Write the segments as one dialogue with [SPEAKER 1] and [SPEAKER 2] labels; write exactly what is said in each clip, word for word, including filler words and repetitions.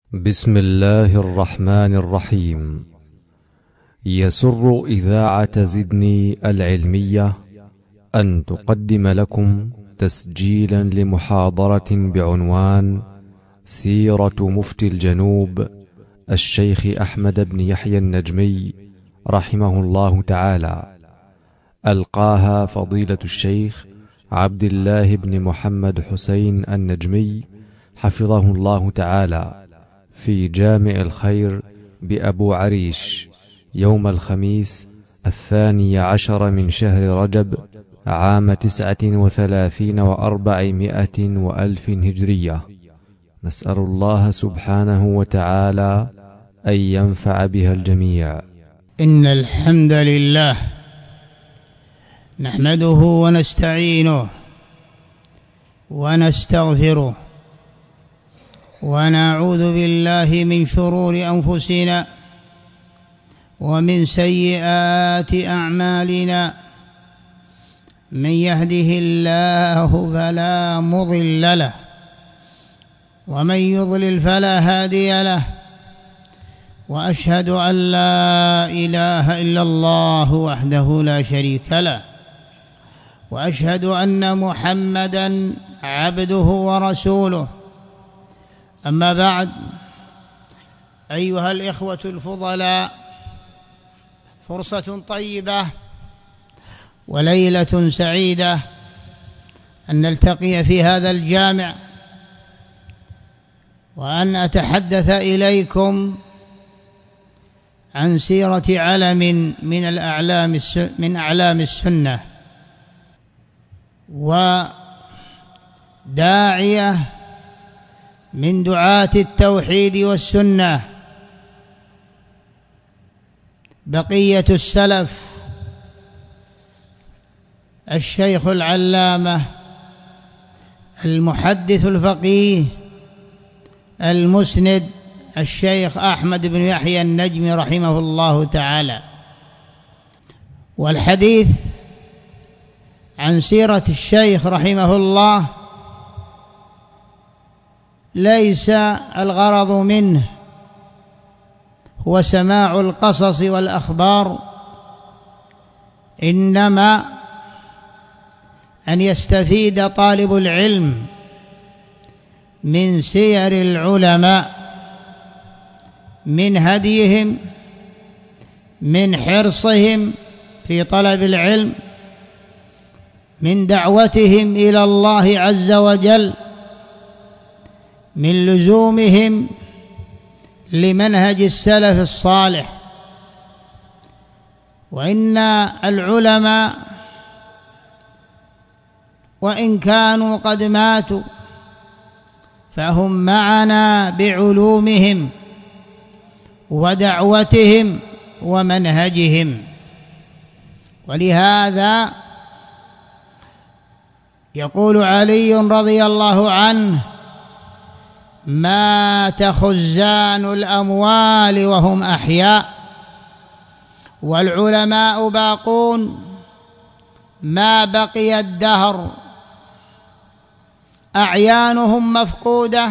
[SPEAKER 1] بسم الله الرحمن الرحيم. يسر إذاعة زدني العلمية أن تقدم لكم تسجيلا لمحاضرة بعنوان سيرة مفتي الجنوب الشيخ أحمد بن يحيى النجمي رحمه الله تعالى، ألقاها فضيلة الشيخ عبد الله بن محمد حسين النجمي حفظه الله تعالى في جامع الخير بأبو عريش يوم الخميس الثاني عشر من شهر رجب عام تسعة وثلاثين وأربعمائة وألف هجرية. نسأل الله سبحانه وتعالى أن ينفع بها الجميع.
[SPEAKER 2] إن الحمد لله نحمده ونستعينه ونستغفره ونعوذ بالله من شرور أنفسنا ومن سيئات أعمالنا، من يهده الله فلا مضل له ومن يضلل فلا هادي له، وأشهد أن لا إله إلا الله وحده لا شريك له، وأشهد أن محمدًا عبده ورسوله. أما بعد، أيها الإخوة الفضلاء، فرصة طيبة وليلة سعيدة أن نلتقي في هذا الجامع وأن أتحدث إليكم عن سيرة علم من الأعلام من أعلام السنة وداعية من دعاة التوحيد والسنة، بقية السلف، الشيخ العلامة المحدث الفقيه المسند الشيخ أحمد بن يحيى النجمي رحمه الله تعالى. والحديث عن سيرة الشيخ رحمه الله ليس الغرض منه هو سماع القصص والأخبار، إنما أن يستفيد طالب العلم من سير العلماء، من هديهم، من حرصهم في طلب العلم، من دعوتهم إلى الله عز وجل، من لزومهم لمنهج السلف الصالح. وإن العلماء وإن كانوا قد ماتوا فهم معنا بعلومهم ودعوتهم ومنهجهم. ولهذا يقول علي رضي الله عنه: مات خزان الأموال وهم أحياء، والعلماء باقون ما بقي الدهر، أعيانهم مفقودة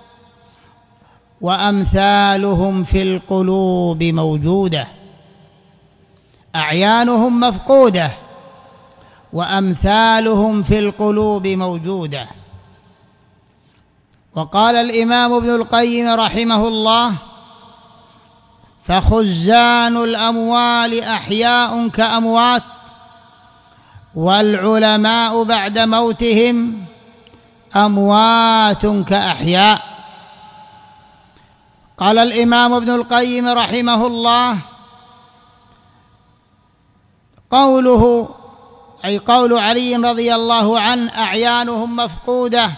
[SPEAKER 2] وأمثالهم في القلوب موجودة. أعيانهم مفقودة وأمثالهم في القلوب موجودة. وقال الإمام ابن القيم رحمه الله: فخزان الأموال أحياء كأموات، والعلماء بعد موتهم أموات كأحياء. قال الإمام ابن القيم رحمه الله: قوله أي قول علي رضي الله عنه أعيانهم مفقودة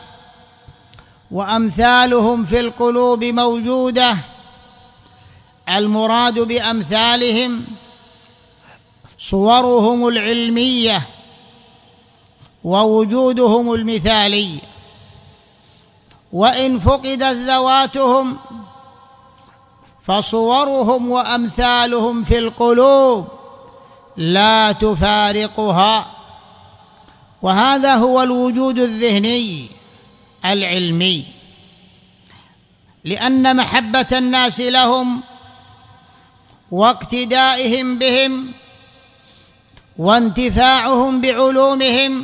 [SPEAKER 2] وأمثالهم في القلوب موجودة، المراد بأمثالهم صورهم العلمية ووجودهم المثالي، وإن فقدت ذواتهم فصورهم وأمثالهم في القلوب لا تفارقها. وهذا هو الوجود الذهني العلمي. لأن محبة الناس لهم واقتدائهم بهم وانتفاعهم بعلومهم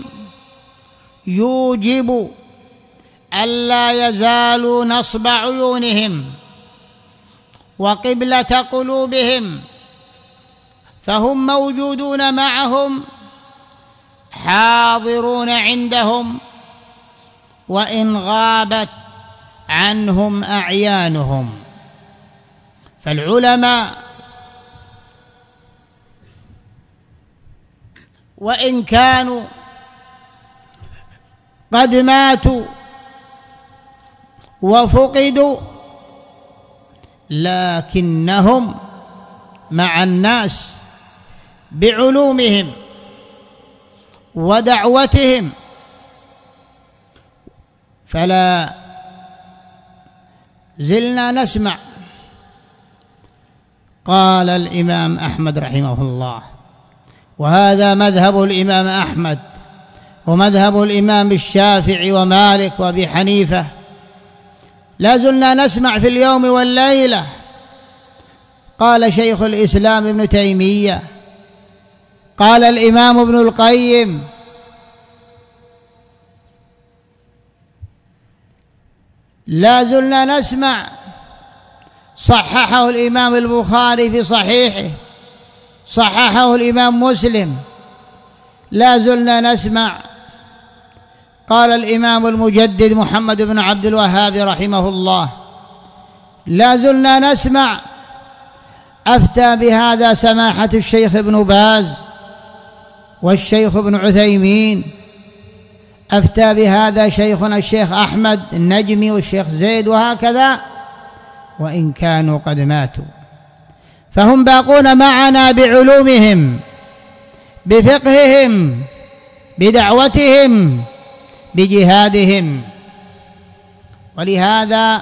[SPEAKER 2] يوجب ألا يزالوا نصب عيونهم وقبلة قلوبهم، فهم موجودون معهم حاضرون عندهم وإن غابت عنهم أعيانهم. فالعلماء وإن كانوا قد ماتوا وفقدوا لكنهم مع الناس بعلومهم ودعوتهم، فلا زلنا نسمع. قال الإمام أحمد رحمه الله، وهذا مذهب الإمام أحمد ومذهب الإمام الشافعي ومالك وأبي حنيفة، لا زلنا نسمع في اليوم والليلة. قال شيخ الإسلام ابن تيمية، قال الإمام ابن القيم، لا زلنا نسمع. صححه الإمام البخاري في صحيحه، صححه الإمام مسلم. لا زلنا نسمع. قال الإمام المجدد محمد بن عبد الوهاب رحمه الله، لا زلنا نسمع. أفتى بهذا سماحة الشيخ ابن باز والشيخ ابن عثيمين، أفتى بهذا شيخنا الشيخ أحمد النجمي والشيخ زيد، وهكذا وإن كانوا قد ماتوا، فهم باقون معنا بعلومهم بفقههم بدعوتهم بجهادهم. ولهذا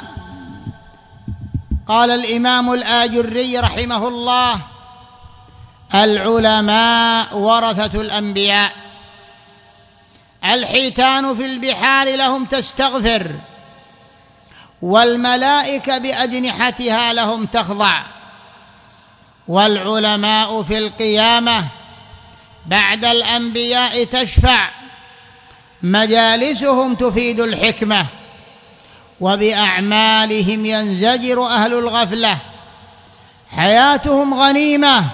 [SPEAKER 2] قال الإمام الآجري رحمه الله: العلماء ورثة الأنبياء، الحيتان في البحار لهم تستغفر، والملائكة بأجنحتها لهم تخضع، والعلماء في القيامة بعد الأنبياء تشفع، مجالسهم تفيد الحكمة، وبأعمالهم ينزجر أهل الغفلة، حياتهم غنيمة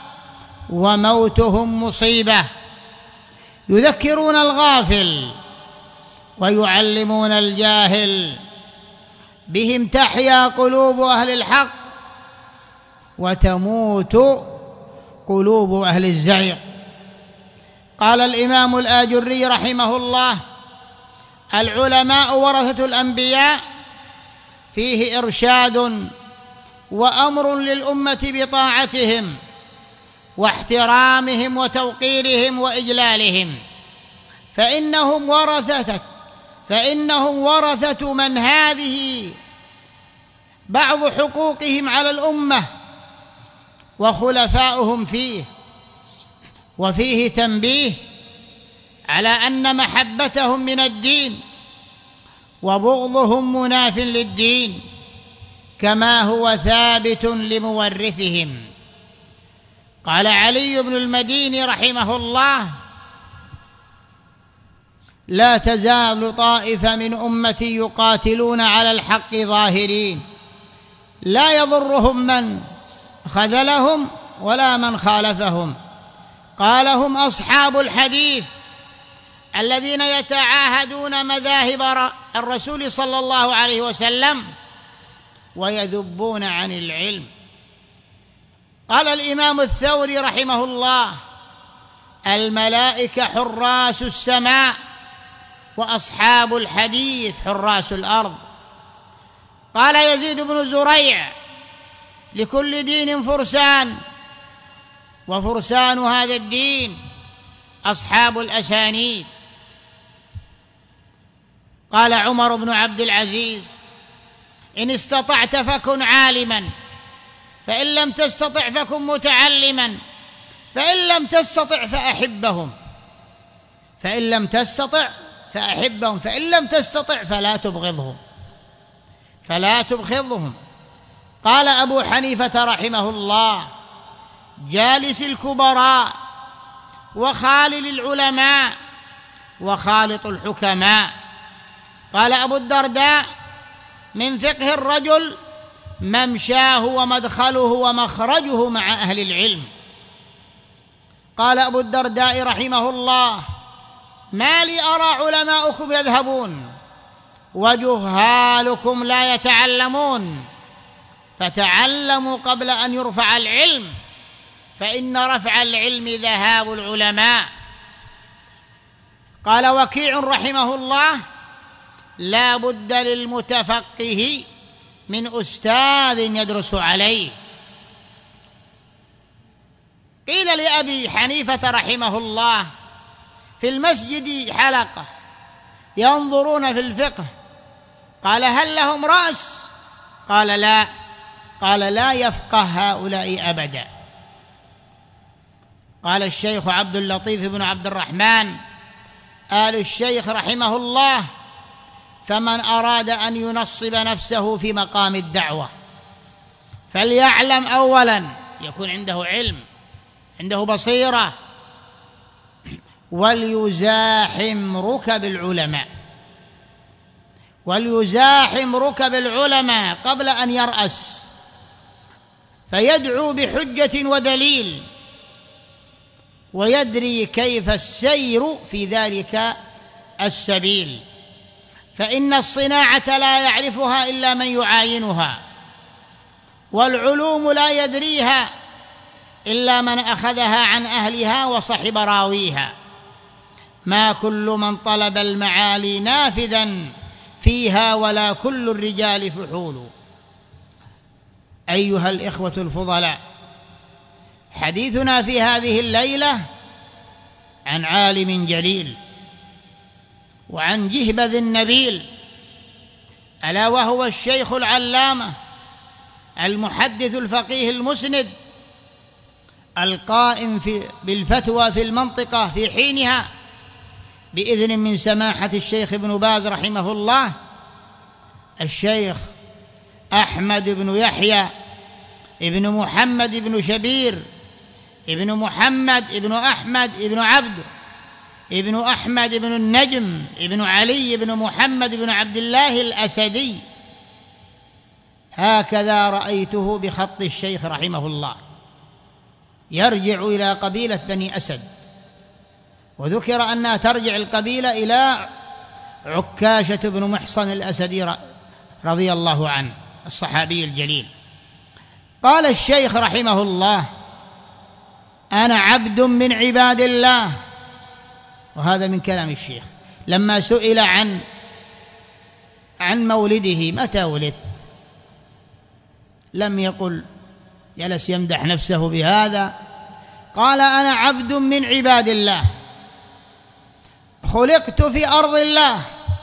[SPEAKER 2] وموتهم مصيبة، يذكرون الغافل ويعلمون الجاهل، بهم تحيا قلوب أهل الحق وتموت قلوب أهل الزيغ. قال الإمام الآجري رحمه الله: العلماء ورثة الأنبياء، فيه إرشاد وأمر للأمة بطاعتهم واحترامهم وتوقيرهم وإجلالهم، فإنهم ورثة فإنهم ورثة من هذه بعض حقوقهم على الأمة وخلفاؤهم فيه. وفيه تنبيه على أن محبتهم من الدين وبغضهم مناف للدين، كما هو ثابت لمورثهم. قال علي بن المديني رحمه الله: لا تزال طائفة من أمتي يقاتلون على الحق ظاهرين، لا يضرهم من خذلهم ولا من خالفهم. قال: هم أصحاب الحديث الذين يتعاهدون مذاهب الرسول صلى الله عليه وسلم ويذبون عن العلم. قال الإمام الثوري رحمه الله: الملائكة حراس السماء، وأصحاب الحديث حراس الأرض. قال يزيد بن زريع: لكل دين فرسان، وفرسان هذا الدين أصحاب الأسانيد. قال عمر بن عبد العزيز: إن استطعت فكن عالما، فإن لم تستطع فكن متعلما، فإن لم تستطع فأحبهم فإن لم تستطع فأحبهم فإن لم تستطع فلا تبغضهم. فلا تبخضهم. قال أبو حنيفة رحمه الله: جالس الكبراء وخالل العلماء وخالط الحكماء. قال أبو الدرداء: من فقه الرجل ممشاه ومدخله ومخرجه مع أهل العلم. قال أبو الدرداء رحمه الله: ما لي أرى علماؤكم يذهبون وجهالكم لا يتعلمون، فتعلموا قبل أن يرفع العلم، فإن رفع العلم ذهاب العلماء. قال وكيع رحمه الله: لا بد للمتفقه من أستاذ يدرس عليه. قيل لأبي حنيفة رحمه الله: في المسجد حلقة ينظرون في الفقه، قال هل لهم رأس؟ قال لا. قال لا يفقه هؤلاء أبدا. قال الشيخ عبد اللطيف بن عبد الرحمن آل الشيخ رحمه الله: فمن أراد أن ينصب نفسه في مقام الدعوة فليعلم أولا، يكون عنده علم، عنده بصيرة، وليزاحم ركب العلماء، وليزاحم ركب العلماء قبل أن يرأس، فيدعو بحجة ودليل، ويدري كيف السير في ذلك السبيل، فإن الصناعة لا يعرفها إلا من يعاينها، والعلوم لا يدريها إلا من أخذها عن أهلها وصحب راويها. ما كل من طلب المعالي نافذا فيها، ولا كل الرجال فحول. أيها الإخوة الفضلاء، حديثنا في هذه الليلة عن عالم جليل وعن جهبذ النبيل، ألا وهو الشيخ العلامة المحدث الفقيه المسند القائم في بالفتوى في المنطقة في حينها بإذن من سماحة الشيخ ابن باز رحمه الله، الشيخ أحمد بن يحيى ابن محمد بن شبير ابن محمد ابن أحمد ابن عبد ابن أحمد ابن النجم ابن علي ابن محمد بن عبد الله الأسدي. هكذا رأيته بخط الشيخ رحمه الله، يرجع إلى قبيلة بني أسد، وذكر أنها ترجع القبيلة إلى عكاشة بن محصن الأسدي رضي الله عنه الصحابي الجليل. قال الشيخ رحمه الله: أنا عبد من عباد الله. وهذا من كلام الشيخ لما سئل عن عن مولده، متى ولدت؟ لم يقل، جلس يمدح نفسه بهذا، قال أنا عبد من عباد الله، خلقت في أرض الله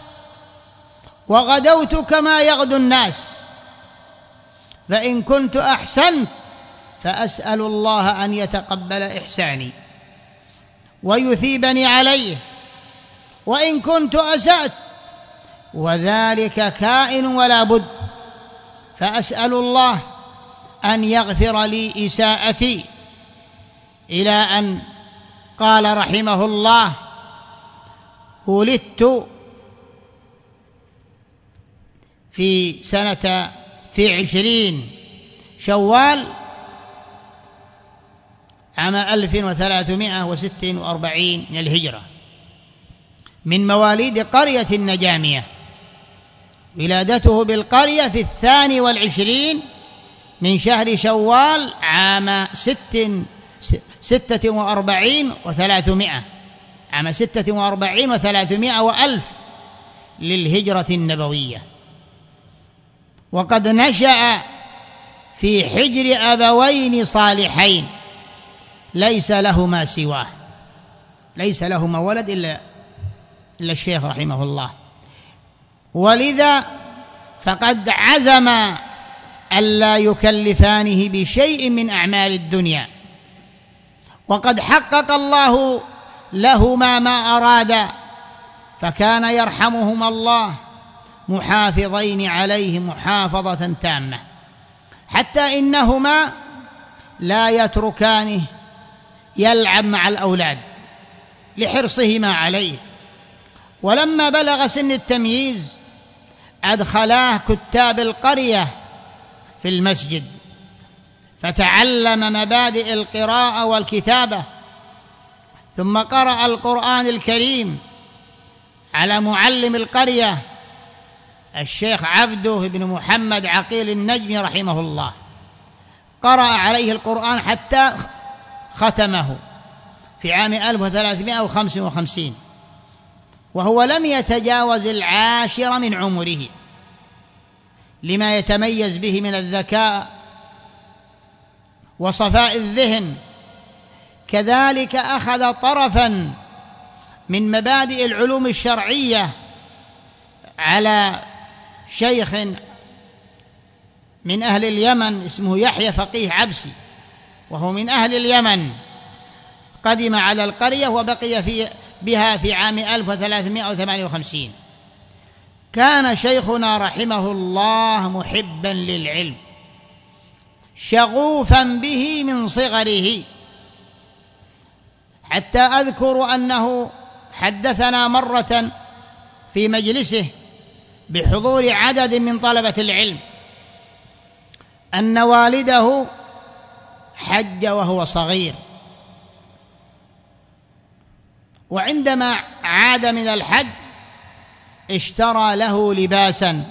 [SPEAKER 2] وغدوت كما يغدو الناس، فإن كنت أحسنت فأسأل الله أن يتقبل إحساني ويثيبني عليه، وإن كنت أسأت وذلك كائن ولا بد، فأسأل الله أن يغفر لي إساءتي. إلى أن قال رحمه الله: ولدت في سنة في عشرين شوال عام ألف وثلاثمائة وستة وأربعين من الهجرة، من مواليد قرية النجامية. ولادته بالقرية في الثاني والعشرين من شهر شوال عام ست ستة وأربعين وثلاثمائة، عام ستة وأربعين وثلاثمائة وألف للهجرة النبوية. وقد نشأ في حجر أبوين صالحين ليس لهما سواه، ليس لهما ولد إلا إلا الشيخ رحمه الله، ولذا فقد عزم ألا يكلفانه بشيء من أعمال الدنيا، وقد حقق الله لهما ما أراد، فكان يرحمهما الله محافظين عليه محافظة تامة، حتى إنهما لا يتركانه يلعب مع الأولاد لحرصهما عليه. ولما بلغ سن التمييز أدخلاه كتاب القرية في المسجد، فتعلم مبادئ القراءة والكتابة، ثم قرأ القرآن الكريم على معلم القرية الشيخ عبده بن محمد عقيل النجمي رحمه الله. قرأ عليه القرآن حتى ختمه في عام ألف وثلاثمائة وخمسة وخمسين، وهو لم يتجاوز العاشر من عمره، لما يتميز به من الذكاء وصفاء الذهن. كذلك أخذ طرفا من مبادئ العلوم الشرعية على شيخ من أهل اليمن اسمه يحيى فقيه عبسي، وهو من أهل اليمن، قدم على القرية وبقي في بها في عام ألف وثلاثمائة وثمانية وخمسين. كان شيخنا رحمه الله محبا للعلم شغوفا به من صغره، حتى أذكر أنه حدثنا مرة في مجلسه بحضور عدد من طلبة العلم أن والده حج وهو صغير، وعندما عاد من الحج اشترى له لباسا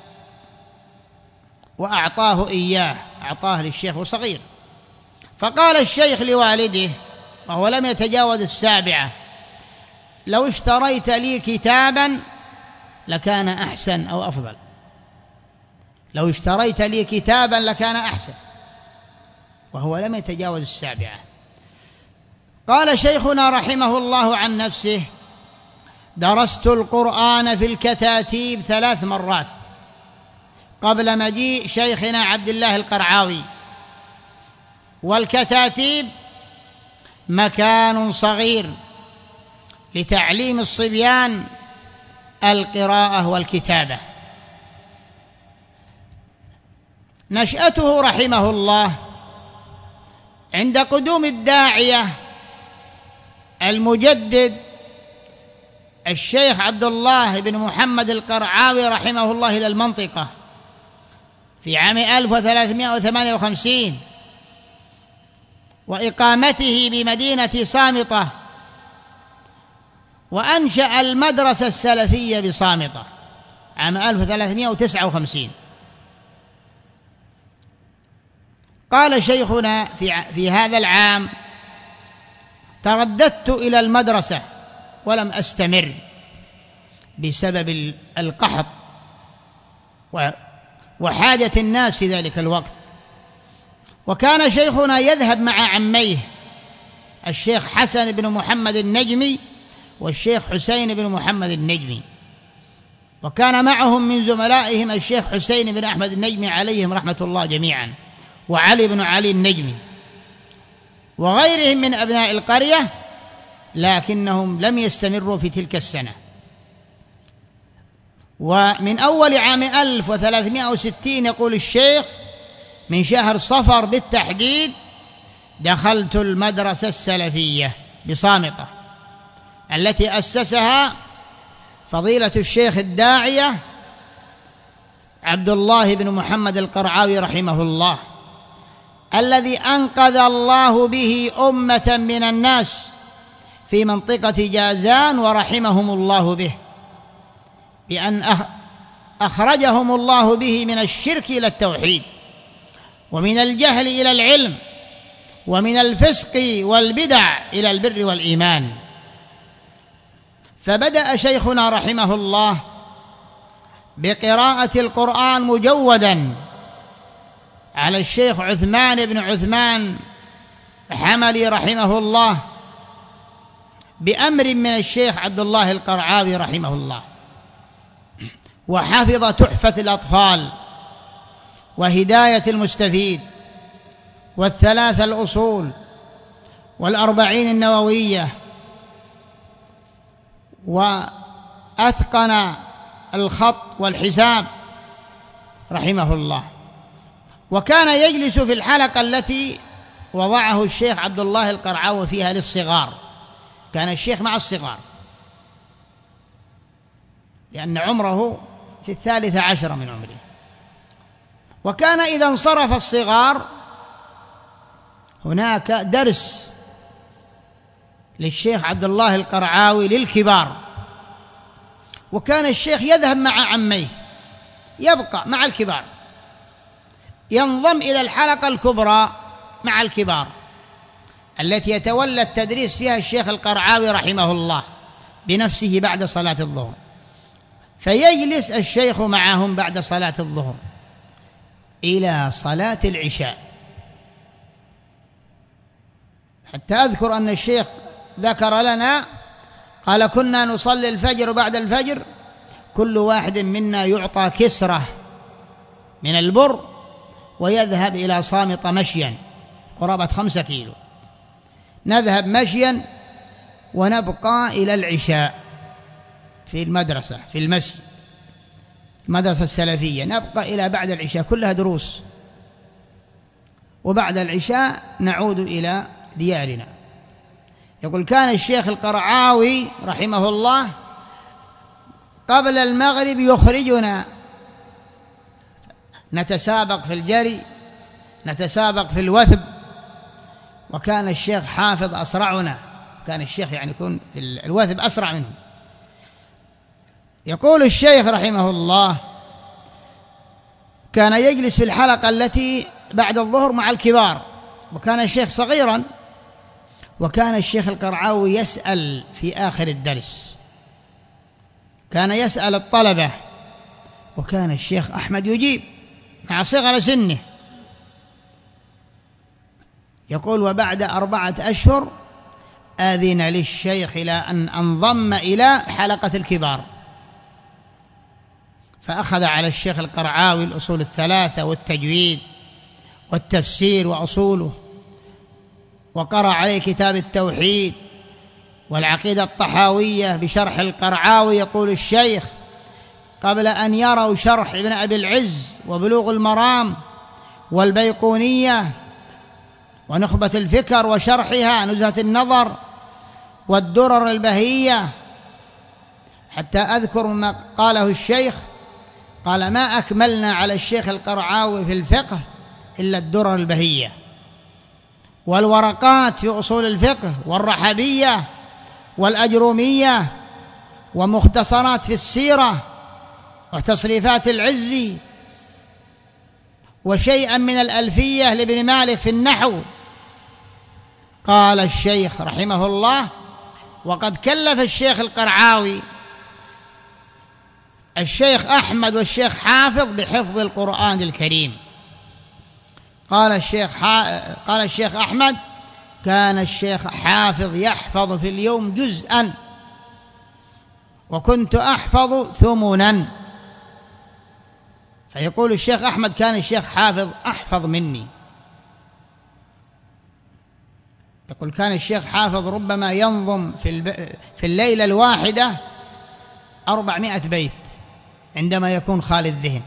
[SPEAKER 2] وأعطاه إياه، أعطاه للشيخ صغير. فقال الشيخ لوالده وهو لم يتجاوز السابعة: لو اشتريت لي كتابا لكان أحسن أو أفضل، لو اشتريت لي كتابا لكان أحسن، وهو لم يتجاوز السابعة. قال شيخنا رحمه الله عن نفسه: درست القرآن في الكتاتيب ثلاث مرات قبل مجيء شيخنا عبد الله القرعاوي، والكتاتيب مكان صغير لتعليم الصبيان القراءة والكتابة. نشأته رحمه الله عند قدوم الداعية المجدد الشيخ عبد الله بن محمد القرعاوي رحمه الله إلى المنطقة في عام ألف وثلاثمائة وثمانية وخمسين، وإقامته بمدينة صامطة، وأنشأ المدرسة السلفية بصامطة عام ألف وثلاثمائة وتسعة وخمسين. قال شيخنا في, في هذا العام: ترددت إلى المدرسة ولم أستمر بسبب القحط وحاجة الناس في ذلك الوقت. وكان شيخنا يذهب مع عميه الشيخ حسن بن محمد النجمي والشيخ حسين بن محمد النجمي، وكان معهم من زملائهم الشيخ حسين بن أحمد النجمي عليهم رحمة الله جميعا، وعلي بن علي النجمي، وغيرهم من أبناء القرية، لكنهم لم يستمروا في تلك السنة. ومن أول عام ألف وثلاثمائة وستين يقول الشيخ: من شهر صفر بالتحديد دخلت المدرسة السلفية بصامطة التي أسسها فضيلة الشيخ الداعية عبد الله بن محمد القرعاوي رحمه الله، الذي أنقذ الله به أمة من الناس في منطقة جازان ورحمهم الله به، بأن أخرجهم الله به من الشرك إلى التوحيد، ومن الجهل إلى العلم، ومن الفسق والبدع إلى البر والإيمان. فبدأ شيخنا رحمه الله بقراءة القرآن مجودا على الشيخ عثمان بن عثمان حملي رحمه الله بأمر من الشيخ عبد الله القرعاوي رحمه الله، وحفظ تحفة الأطفال وهداية المستفيد والثلاث الأصول والأربعين النووية، وأتقن الخط والحساب رحمه الله. وكان يجلس في الحلقة التي وضعه الشيخ عبد الله القرعاوي فيها للصغار، كان الشيخ مع الصغار لأن عمره في الثالثة عشر من عمره. وكان إذا انصرف الصغار هناك درس للشيخ عبد الله القرعاوي للكبار، وكان الشيخ يذهب مع عميه، يبقى مع الكبار، ينضم إلى الحلقة الكبرى مع الكبار التي يتولى التدريس فيها الشيخ القرعاوي رحمه الله بنفسه بعد صلاة الظهر، فيجلس الشيخ معهم بعد صلاة الظهر إلى صلاة العشاء. حتى أذكر أن الشيخ ذكر لنا قال: كنا نصلي الفجر، وبعد الفجر كل واحد منا يعطى كسرة من البر ويذهب إلى صامت مشيا قرابة خمسة كيلو، نذهب مشيا ونبقى إلى العشاء في المدرسة في المسجد، المدرسة السلفية، نبقى إلى بعد العشاء، كلها دروس، وبعد العشاء نعود إلى ديارنا. يقول: كان الشيخ القرعاوي رحمه الله قبل المغرب يخرجنا نتسابق في الجري، نتسابق في الوثب، وكان الشيخ حافظ أسرعنا، كان الشيخ يعني يكون في الوثب أسرع منه. يقول الشيخ رحمه الله: كان يجلس في الحلقة التي بعد الظهر مع الكبار، وكان الشيخ صغيرا، وكان الشيخ القرعاوي يسأل في آخر الدرس، كان يسأل الطلبة، وكان الشيخ أحمد يجيب مع صغر سنه. يقول: وبعد أربعة أشهر آذن للشيخ إلى أن انضم إلى حلقة الكبار، فأخذ على الشيخ القرعاوي الأصول الثلاثة والتجويد والتفسير وأصوله، وقرأ عليه كتاب التوحيد والعقيدة الطحاوية بشرح القرعاوي. يقول الشيخ: قبل أن يروا شرح ابن أبي العز وبلوغ المرام والبيقونية ونخبة الفكر وشرحها نزهة النظر والدرر البهية، حتى أذكر ما قاله الشيخ، قال: ما أكملنا على الشيخ القرعاوي في الفقه إلا الدرر البهية والورقات في أصول الفقه والرحبية والأجرومية ومختصرات في السيرة وتصريفات العزي وشيئا من الألفية لابن مالك في النحو. قال الشيخ رحمه الله: وقد كلف الشيخ القرعاوي الشيخ أحمد والشيخ حافظ بحفظ القرآن الكريم. قال الشيخ قال الشيخ أحمد: كان الشيخ حافظ يحفظ في اليوم جزءا، وكنت أحفظ ثمنا. فيقول الشيخ أحمد: كان الشيخ حافظ أحفظ مني. يقول: كان الشيخ حافظ ربما ينظم في, الب... في الليلة الواحدة أربعمائة بيت عندما يكون خالي الذهن.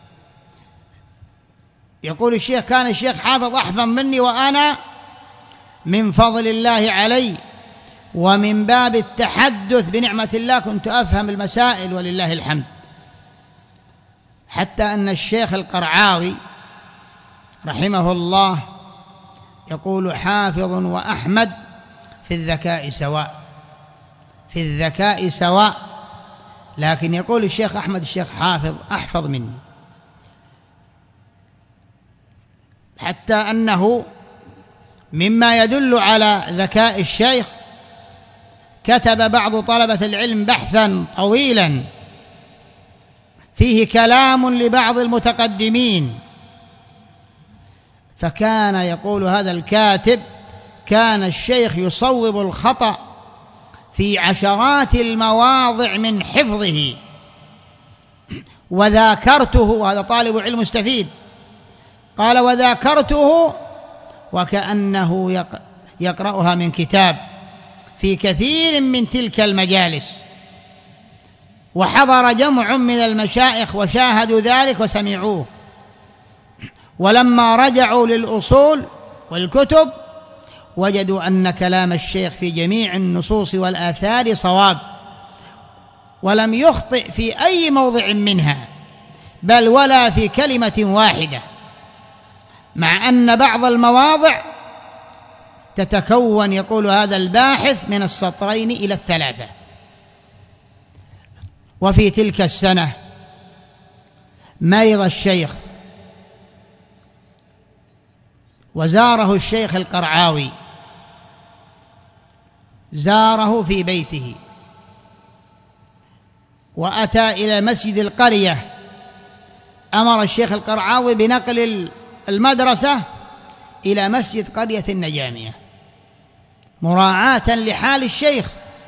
[SPEAKER 2] يقول الشيخ: كان الشيخ حافظ أحفظ مني، وأنا من فضل الله علي ومن باب التحدث بنعمة الله كنت أفهم المسائل ولله الحمد. حتى أن الشيخ القرعاوي رحمه الله يقول: حافظ وأحمد في الذكاء سواء، في الذكاء سواء، لكن يقول الشيخ أحمد: الشيخ حافظ أحفظ مني. حتى أنه مما يدل على ذكاء الشيخ كتب بعض طلبة العلم بحثا طويلا فيه كلام لبعض المتقدمين، فكان يقول هذا الكاتب: كان الشيخ يصوب الخطأ في عشرات المواضع من حفظه، وذاكرته، هذا طالب علم مستفيد، قال: وذاكرته وكأنه يقرأها من كتاب في كثير من تلك المجالس. وحضر جمع من المشايخ وشاهدوا ذلك وسمعوه، ولما رجعوا للأصول والكتب وجدوا أن كلام الشيخ في جميع النصوص والآثار صواب، ولم يخطئ في أي موضع منها، بل ولا في كلمة واحدة، مع أن بعض المواضع تتكون، يقول هذا الباحث، من السطرين إلى الثلاثة. وفي تلك السنة مرض الشيخ، وزاره الشيخ القرعاوي، زاره في بيته، وأتى إلى مسجد القرية. أمر الشيخ القرعاوي بنقل المدرسة إلى مسجد قرية النجامية مراعاة لحال الشيخ،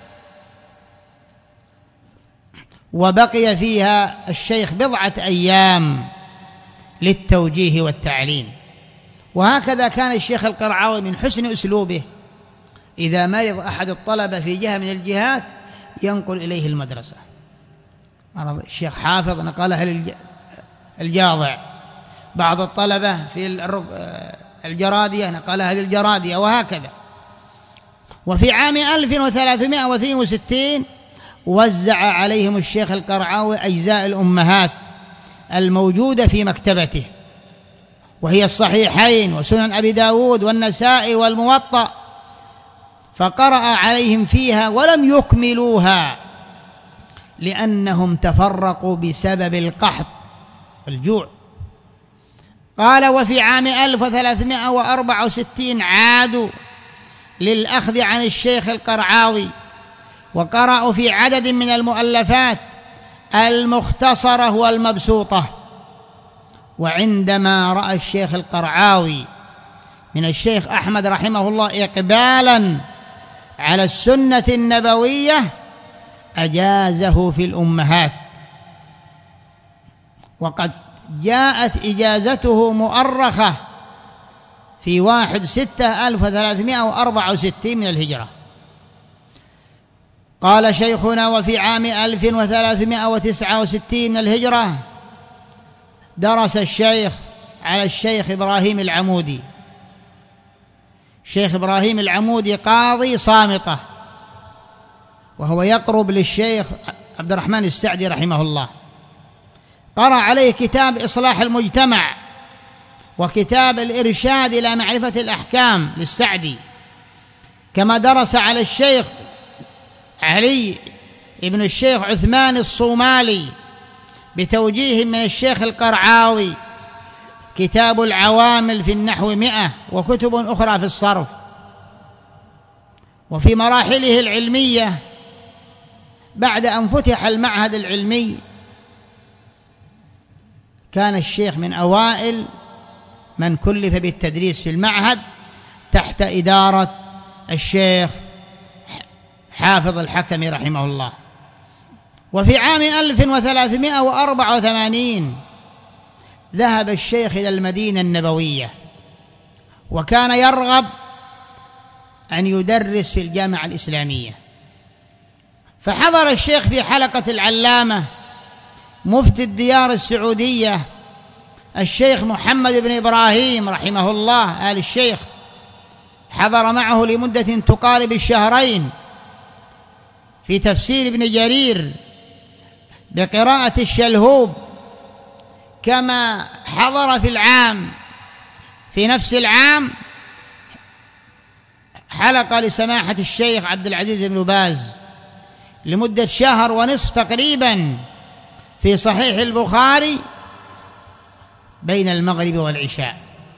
[SPEAKER 2] وبقي فيها الشيخ بضعة أيام للتوجيه والتعليم. وهكذا كان الشيخ القرعاوي من حسن أسلوبه، إذا مرض أحد الطلبة في جهة من الجهات ينقل إليه المدرسة. مرض الشيخ حافظ نقلها للجاضع، بعض الطلبة في الجرادية نقلها للجرادية، وهكذا. وفي عام ألف وثلاثمائة واثنين وستين وزع عليهم الشيخ القرعاوي أجزاء الأمهات الموجودة في مكتبته، وهي الصحيحين وسنن أبي داود والنسائي والموطأ، فقرأ عليهم فيها ولم يكملوها لأنهم تفرقوا بسبب القحط والجوع. قال: وفي عام ألف وثلاثمائة وأربعة وستين عادوا للأخذ عن الشيخ القرعاوي، وقرأوا في عدد من المؤلفات المختصرة والمبسوطة. وعندما رأى الشيخ القرعاوي من الشيخ أحمد رحمه الله إقبالا على السنة النبوية أجازه في الأمهات، وقد جاءت إجازته مؤرخة في واحد ستة ألف وثلاثمائة وأربعة وستين من الهجرة. قال شيخنا: وفي عام ألف وثلاثمائة وتسعة وستين من الهجرة درس الشيخ على الشيخ إبراهيم العمودي. الشيخ إبراهيم العمودي قاضي صامتة، وهو يقرب للشيخ عبد الرحمن السعدي رحمه الله. قرأ عليه كتاب إصلاح المجتمع وكتاب الإرشاد إلى معرفة الأحكام للسعدي، كما درس على الشيخ علي ابن الشيخ عثمان الصومالي بتوجيه من الشيخ القرعاوي كتاب العوامل في النحو مئة، وكتب أخرى في الصرف. وفي مراحله العلمية بعد أن فتح المعهد العلمي كان الشيخ من أوائل من كلف بالتدريس في المعهد تحت إدارة الشيخ حافظ الحكمي رحمه الله. وفي عام ألف وثلاثمائة وأربعة وثمانين ذهب الشيخ إلى المدينة النبوية، وكان يرغب أن يدرس في الجامعة الإسلامية، فحضر الشيخ في حلقة العلامة مفتي الديار السعودية الشيخ محمد بن إبراهيم رحمه الله آل الشيخ، حضر معه لمدة تقارب الشهرين في تفسير ابن جرير بقراءة الشلهوب، كما حضر في العام في نفس العام حلقة لسماحة الشيخ عبد العزيز بن باز لمدة شهر ونصف تقريبا في صحيح البخاري بين المغرب والعشاء.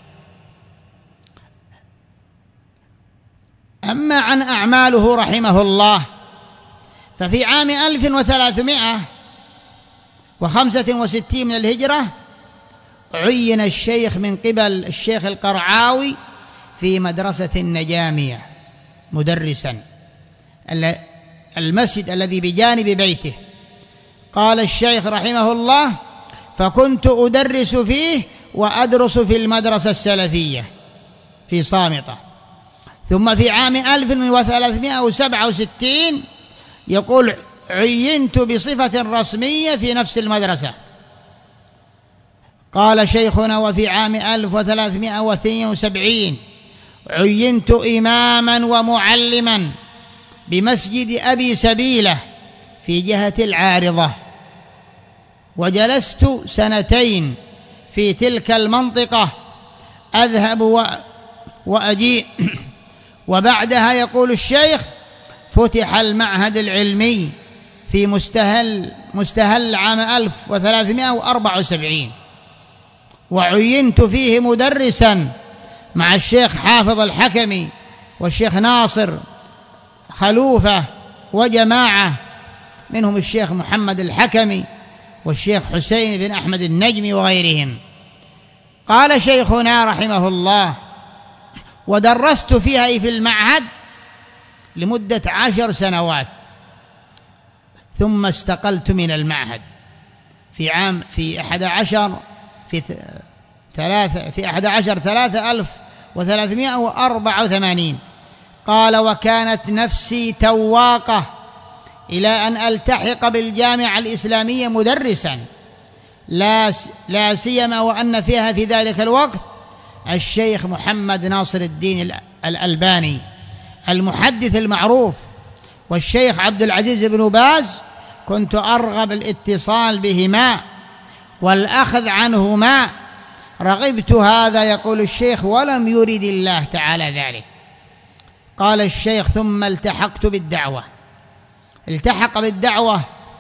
[SPEAKER 2] أما عن أعماله رحمه الله ففي عام ألف وثلاثمائة وخمسة وستين من الهجرة عين الشيخ من قبل الشيخ القرعاوي في مدرسة النجامية مدرسا، المسجد الذي بجانب بيته. قال الشيخ رحمه الله: فكنت أدرس فيه وأدرس في المدرسة السلفية في صامتة. ثم في عام ألف وثلاثمائة وسبعة وستين يقول عينت بصفة رسمية في نفس المدرسة. قال شيخنا: وفي عام ألف وثلاثمائة واثنين وسبعين عينت إماما ومعلما بمسجد أبي سبيلة في جهة العارضة، وجلست سنتين في تلك المنطقة أذهب وأجيء. وبعدها يقول الشيخ: فتح المعهد العلمي في مستهل مستهل عام ألف وثلاثمائة وأربعة وسبعين، وعينت فيه مدرسا مع الشيخ حافظ الحكمي والشيخ ناصر خلوفة وجماعة، منهم الشيخ محمد الحكمي والشيخ حسين بن أحمد النجمي وغيرهم. قال شيخنا رحمه الله: ودرست فيها أي في المعهد لمدة عشر سنوات، ثم استقلت من المعهد في عام في أحد عشر في ثلاثة في أحد عشر ثلاثة ألف وثلاثمائة وأربعة وثمانين. قال: وكانت نفسي تواقة إلى أن ألتحق بالجامعة الإسلامية مدرسا، لا لا سيما وأن فيها في ذلك الوقت الشيخ محمد ناصر الدين الألباني المحدث المعروف والشيخ عبد العزيز بن باز. كنت أرغب الاتصال بهما والأخذ عنهما، رغبت هذا يقول الشيخ، ولم يرد الله تعالى ذلك. قال الشيخ: ثم التحقت بالدعوة. التحق بالدعوة،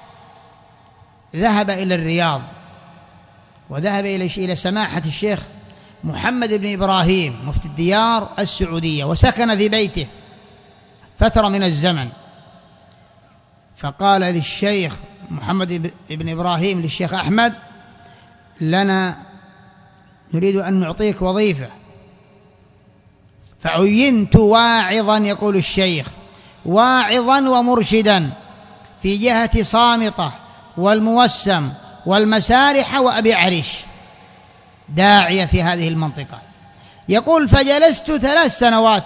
[SPEAKER 2] ذهب إلى الرياض، وذهب إلى سماحة الشيخ محمد بن إبراهيم مفتي الديار السعودية، وسكن في بيته فترة من الزمن. فقال للشيخ محمد بن إبراهيم للشيخ أحمد: لنا نريد أن نعطيك وظيفة. فعينت واعظا، يقول الشيخ، واعظا ومرشدا في جهة صامطة والموسم والمسارح وأبي عريش، داعية في هذه المنطقة. يقول: فجلست ثلاث سنوات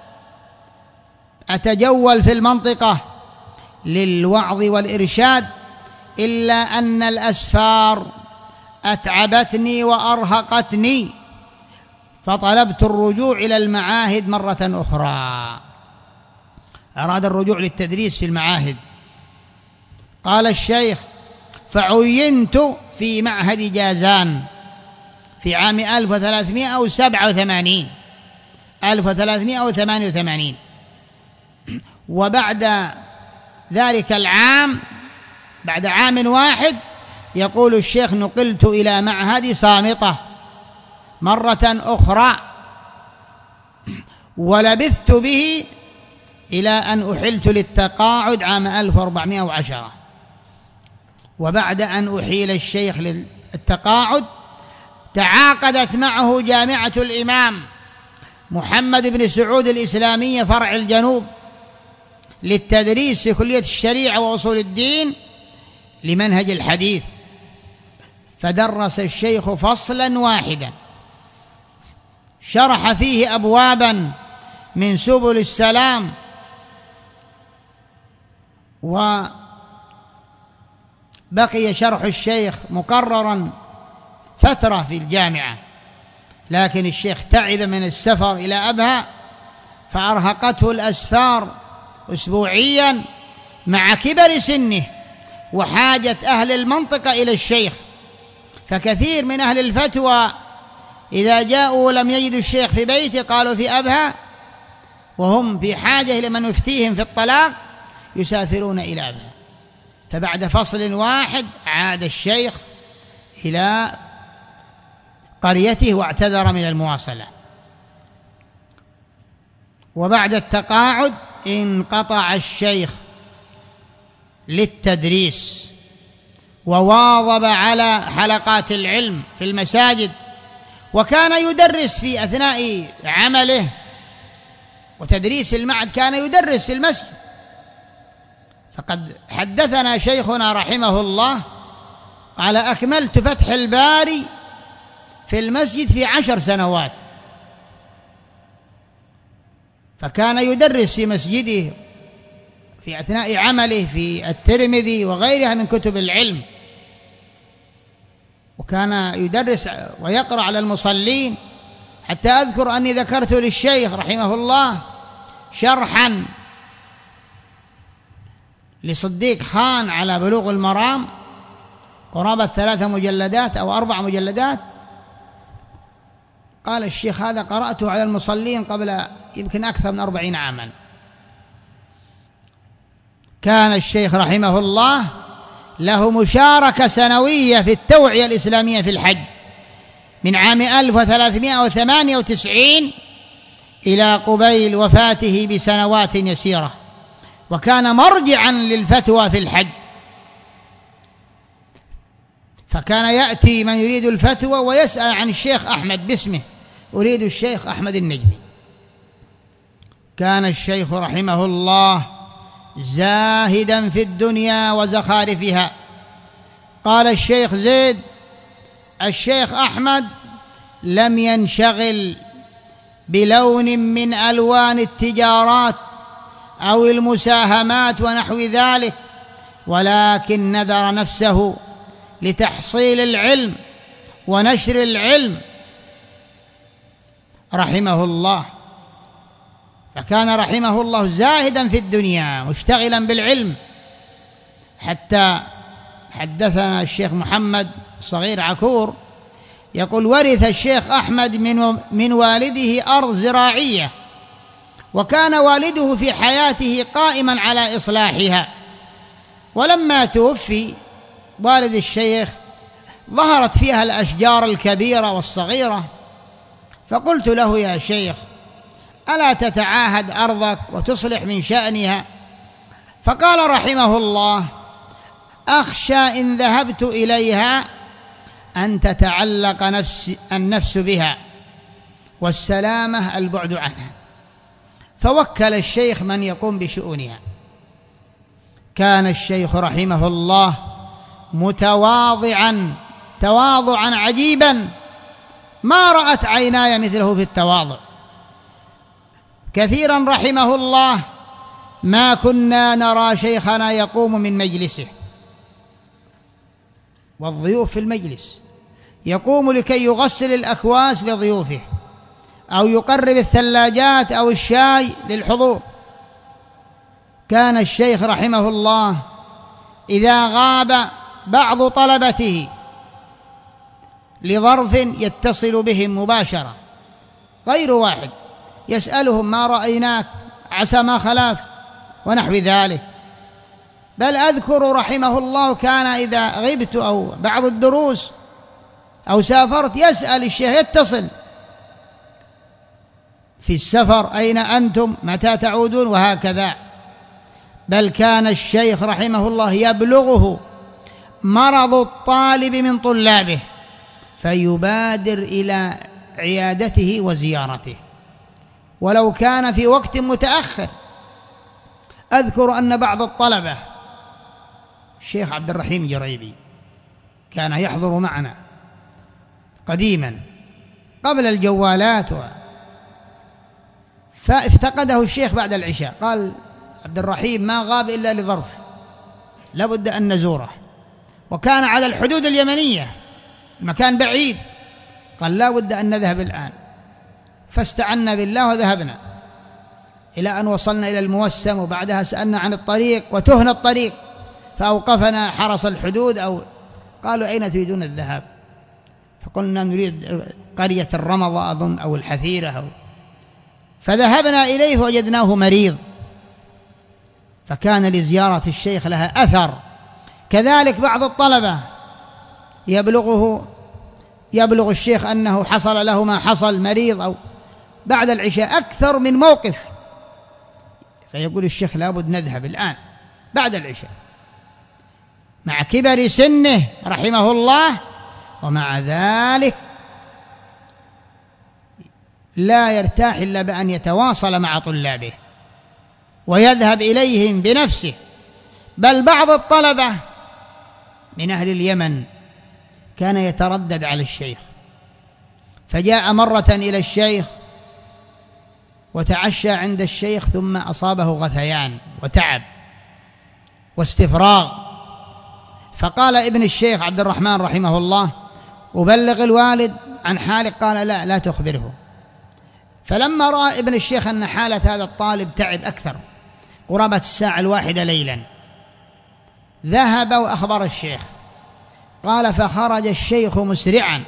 [SPEAKER 2] أتجول في المنطقة للوعظ والإرشاد، إلا أن الأسفار أتعبتني وأرهقتني، فطلبت الرجوع إلى المعاهد مرة أخرى. أراد الرجوع للتدريس في المعاهد. قال الشيخ: فعينت في معهد جازان في عام ألف وثلاثمائة وسبعة وثمانين ألف وثلاثمائة وثمانية وثمانين. وبعد ذلك العام، بعد عام واحد، يقول الشيخ: نقلت إلى معهد صامطة مرة أخرى، ولبثت به إلى أن أحلت للتقاعد عام ألف وأربعمائة وعشرة. وبعد أن أحيل الشيخ للتقاعد، تعاقدت معه جامعة الإمام محمد بن سعود الإسلامية فرع الجنوب للتدريس في كلية الشريعة وأصول الدين لمنهج الحديث. فدرس الشيخ فصلا واحدا شرح فيه أبوابا من سبل السلام، وبقي شرح الشيخ مقررا فترة في الجامعة، لكن الشيخ تعب من السفر إلى أبها، فأرهقته الأسفار أسبوعيا مع كبر سنه وحاجة أهل المنطقة إلى الشيخ. فكثير من أهل الفتوى إذا جاءوا لم يجدوا الشيخ في بيته قالوا في أبها، وهم في حاجة إلى من يفتيهم في الطلاق يسافرون إلى أبها. فبعد فصل واحد عاد الشيخ إلى قريته واعتذر من المواصلة. وبعد التقاعد انقطع الشيخ للتدريس، وواظب على حلقات العلم في المساجد، وكان يدرس في أثناء عمله وتدريس المعهد، كان يدرس في المسجد. فقد حدثنا شيخنا رحمه الله قال: أكملت فتح الباري في المسجد في عشر سنوات. فكان يدرس في مسجده في أثناء عمله في الترمذي وغيرها من كتب العلم، وكان يدرس ويقرأ على المصلين، حتى أذكر أني ذكرت للشيخ رحمه الله شرحا لصديق خان على بلوغ المرام قرابة ثلاثة مجلدات أو أربع مجلدات. قال الشيخ هذا قرأته على المصلين قبل يمكن أكثر من أربعين عاما. كان الشيخ رحمه الله له مشاركة سنوية في التوعية الإسلامية في الحج من عام ألف وثلاثمائة وثمانية وتسعين إلى قبيل وفاته بسنوات يسيرة، وكان مرجعا للفتوى في الحج، فكان يأتي من يريد الفتوى ويسأل عن الشيخ أحمد باسمه، أريد الشيخ أحمد النجمي. كان الشيخ رحمه الله زاهدا في الدنيا وزخارفها. قال الشيخ زيد: الشيخ أحمد لم ينشغل بلون من ألوان التجارات أو المساهمات ونحو ذلك، ولكن نذر نفسه لتحصيل العلم ونشر العلم رحمه الله. فكان رحمه الله زاهدا في الدنيا مشتغلا بالعلم، حتى حدثنا الشيخ محمد صغير عكور يقول: ورث الشيخ أحمد من من والده أرض زراعية، وكان والده في حياته قائما على إصلاحها، ولما توفي والد الشيخ ظهرت فيها الأشجار الكبيرة والصغيرة، فقلت له: يا شيخ ألا تتعاهد أرضك وتصلح من شأنها؟ فقال رحمه الله: أخشى إن ذهبت إليها أن تتعلق نفس النفس بها، والسلامة البعد عنها، فوكل الشيخ من يقوم بشؤونها. كان الشيخ رحمه الله متواضعا تواضعا عجيبا ما رأت عيناي مثله في التواضع. كثيرا رحمه الله ما كنا نرى شيخنا يقوم من مجلسه والضيوف في المجلس، يقوم لكي يغسل الأكواس لضيوفه، أو يقرب الثلاجات أو الشاي للحضور. كان الشيخ رحمه الله إذا غاب بعض طلبته لظرف يتصل بهم مباشرة، غير واحد، يسألهم: ما رأيناك، عسى ما خلاف، ونحو ذلك. بل أذكر رحمه الله كان إذا غبت أو بعض الدروس أو سافرت يسأل الشيخ، يتصل في السفر: أين أنتم، متى تعودون، وهكذا. بل كان الشيخ رحمه الله يبلغه مرض الطالب من طلابه فيبادر إلى عيادته وزيارته ولو كان في وقت متأخر. أذكر أن بعض الطلبة، الشيخ عبد الرحيم جريبي، كان يحضر معنا قديما قبل الجوالات و... فافتقده الشيخ بعد العشاء، قال: عبد الرحيم ما غاب إلا لظرف، لابد أن نزوره، وكان على الحدود اليمنية، المكان بعيد، قال: لابد أن نذهب الآن. فاستعنا بالله وذهبنا إلى أن وصلنا إلى الموسم، وبعدها سألنا عن الطريق وتهنا الطريق، فأوقفنا حرس الحدود أو قالوا: أين تريدون الذهاب؟ فقلنا: نريد قرية الرمضة أظن أو الحثيرة أو. فذهبنا إليه وجدناه مريض، فكان لزيارة الشيخ لها أثر. كذلك بعض الطلبة يبلغه يبلغ الشيخ أنه حصل له ما حصل، مريض، أو بعد العشاء أكثر من موقف، فيقول الشيخ: لابد نذهب الآن بعد العشاء، مع كبر سنه رحمه الله، ومع ذلك لا يرتاح إلا بأن يتواصل مع طلابه ويذهب إليهم بنفسه. بل بعض الطلبة من أهل اليمن كان يتردد على الشيخ، فجاء مرة إلى الشيخ وتعشى عند الشيخ، ثم أصابه غثيان وتعب، واستفراغ. فقال ابن الشيخ عبد الرحمن رحمه الله: أبلغ الوالد عن حالك؟ قال: لا لا تخبره. فلما رأى ابن الشيخ أن حالة هذا الطالب تعب أكثر قرابة الساعة الواحدة ليلا، ذهب وأخبر الشيخ. قال: فخرج الشيخ مسرعا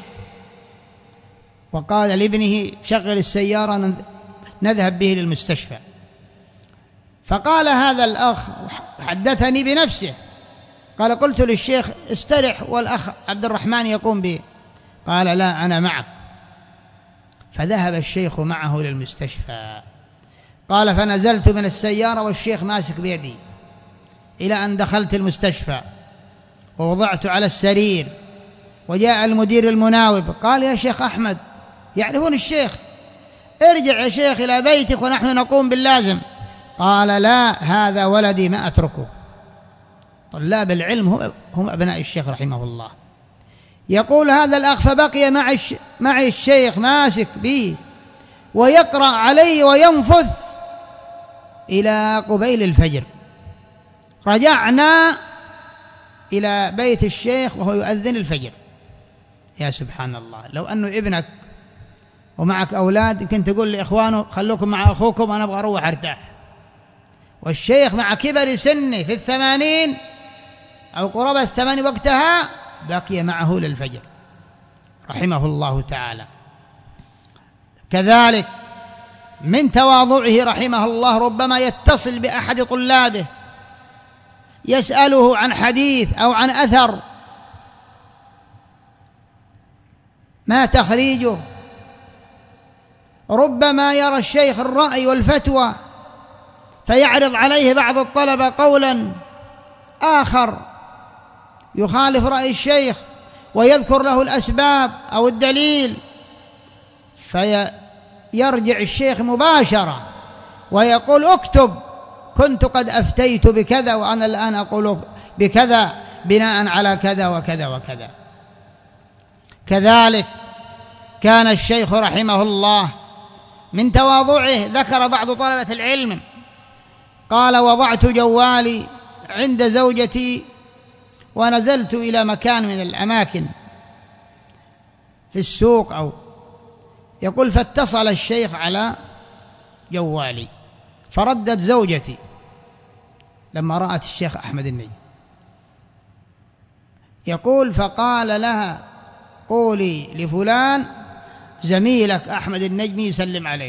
[SPEAKER 2] وقال لابنه: شغل السيارة نذهب به للمستشفى. فقال هذا الأخ، حدثني بنفسه، قال: قلت للشيخ: استرح والأخ عبد الرحمن يقوم به. قال: لا، أنا معك. فذهب الشيخ معه للمستشفى. قال: فنزلت من السيارة والشيخ ماسك بيدي إلى أن دخلت المستشفى ووضعت على السرير، وجاء المدير المناوب قال: يا شيخ أحمد، يعرفون الشيخ، ارجع يا شيخ إلى بيتك ونحن نقوم باللازم. قال: لا، هذا ولدي ما أتركه. طلاب العلم هم أبناء الشيخ رحمه الله. يقول هذا الأخ: فبقي معي الشيخ ماسك بي ويقرأ علي وينفث إلى قبيل الفجر. رجعنا إلى بيت الشيخ وهو يؤذن الفجر. يا سبحان الله، لو أنه ابنك ومعك أولاد يمكن تقول لإخوانه: خلوكم مع أخوكم، أنا أبغى أروح أرتاح. والشيخ مع كبر سنه في الثمانين أو قرابة الثمانين وقتها بقي معه للفجر رحمه الله تعالى. كذلك من تواضعه رحمه الله ربما يتصل بأحد طلابه يسأله عن حديث أو عن أثر، ما تخريجه؟ ربما يرى الشيخ الرأي والفتوى فيعرض عليه بعض الطلبة قولا آخر يخالف رأي الشيخ ويذكر له الأسباب أو الدليل، فيرجع الشيخ مباشرة ويقول: اكتب، كنت قد أفتيت بكذا وأنا الآن أقول بكذا بناء على كذا وكذا وكذا. كذلك كان الشيخ رحمه الله من تواضعه، ذكر بعض طلبة العلم قال: وضعت جوالي عند زوجتي ونزلت إلى مكان من الأماكن في السوق، أو يقول فاتصل الشيخ على جوالي فردت زوجتي لما رأت الشيخ أحمد النجمي. يقول فقال لها: قولي لفلان زميلك أحمد النجمي يسلم عليه.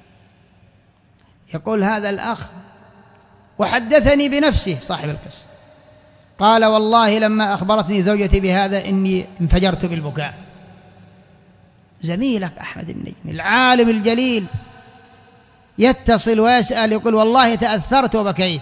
[SPEAKER 2] يقول هذا الأخ وحدثني بنفسه صاحب القصة، قال: والله لما أخبرتني زوجتي بهذا إني انفجرت بالبكاء. زميلك أحمد النجمي العالم الجليل يتصل ويسأل، يقول: والله تأثرت وبكيت.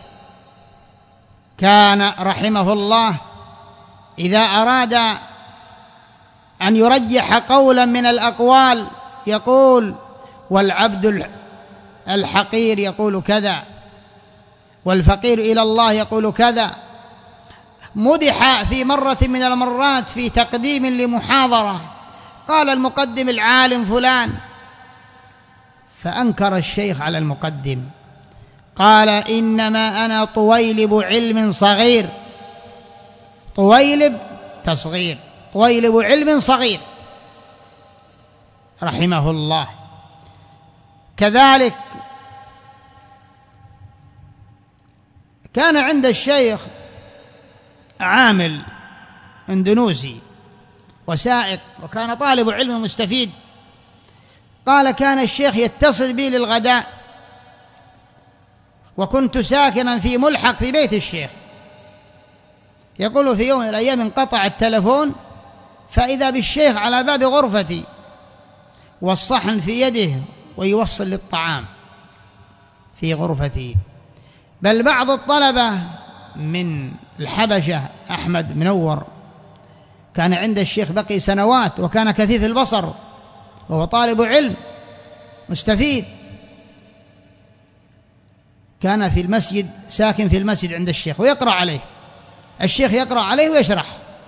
[SPEAKER 2] كان رحمه الله إذا أراد أن يرجح قولا من الأقوال يقول: والعبد الحقير يقول كذا، والفقير إلى الله يقول كذا. مدح في مرة من المرات في تقديم لمحاضرة، قال المقدم العالم فلان، فأنكر الشيخ على المقدم، قال: إنما أنا طويلب علم صغير. طويلب تصغير، طويلب علم صغير رحمه الله. كذلك كان عند الشيخ عامل اندونوسي وسائق، وكان طالب علم مستفيد. قال: كان الشيخ يتصل بي للغداء وكنت ساكنا في ملحق في بيت الشيخ. يقول في يوم من الأيام انقطع التلفون، فإذا بالشيخ على باب غرفتي والصحن في يده ويوصل للطعام في غرفتي. بل بعض الطلبة من الحبشة، أحمد منور، كان عند الشيخ بقي سنوات وكان كثيف البصر وهو طالب علم مستفيد، كان في المسجد ساكن في المسجد عند الشيخ ويقرأ عليه، الشيخ يقرأ عليه ويشرح.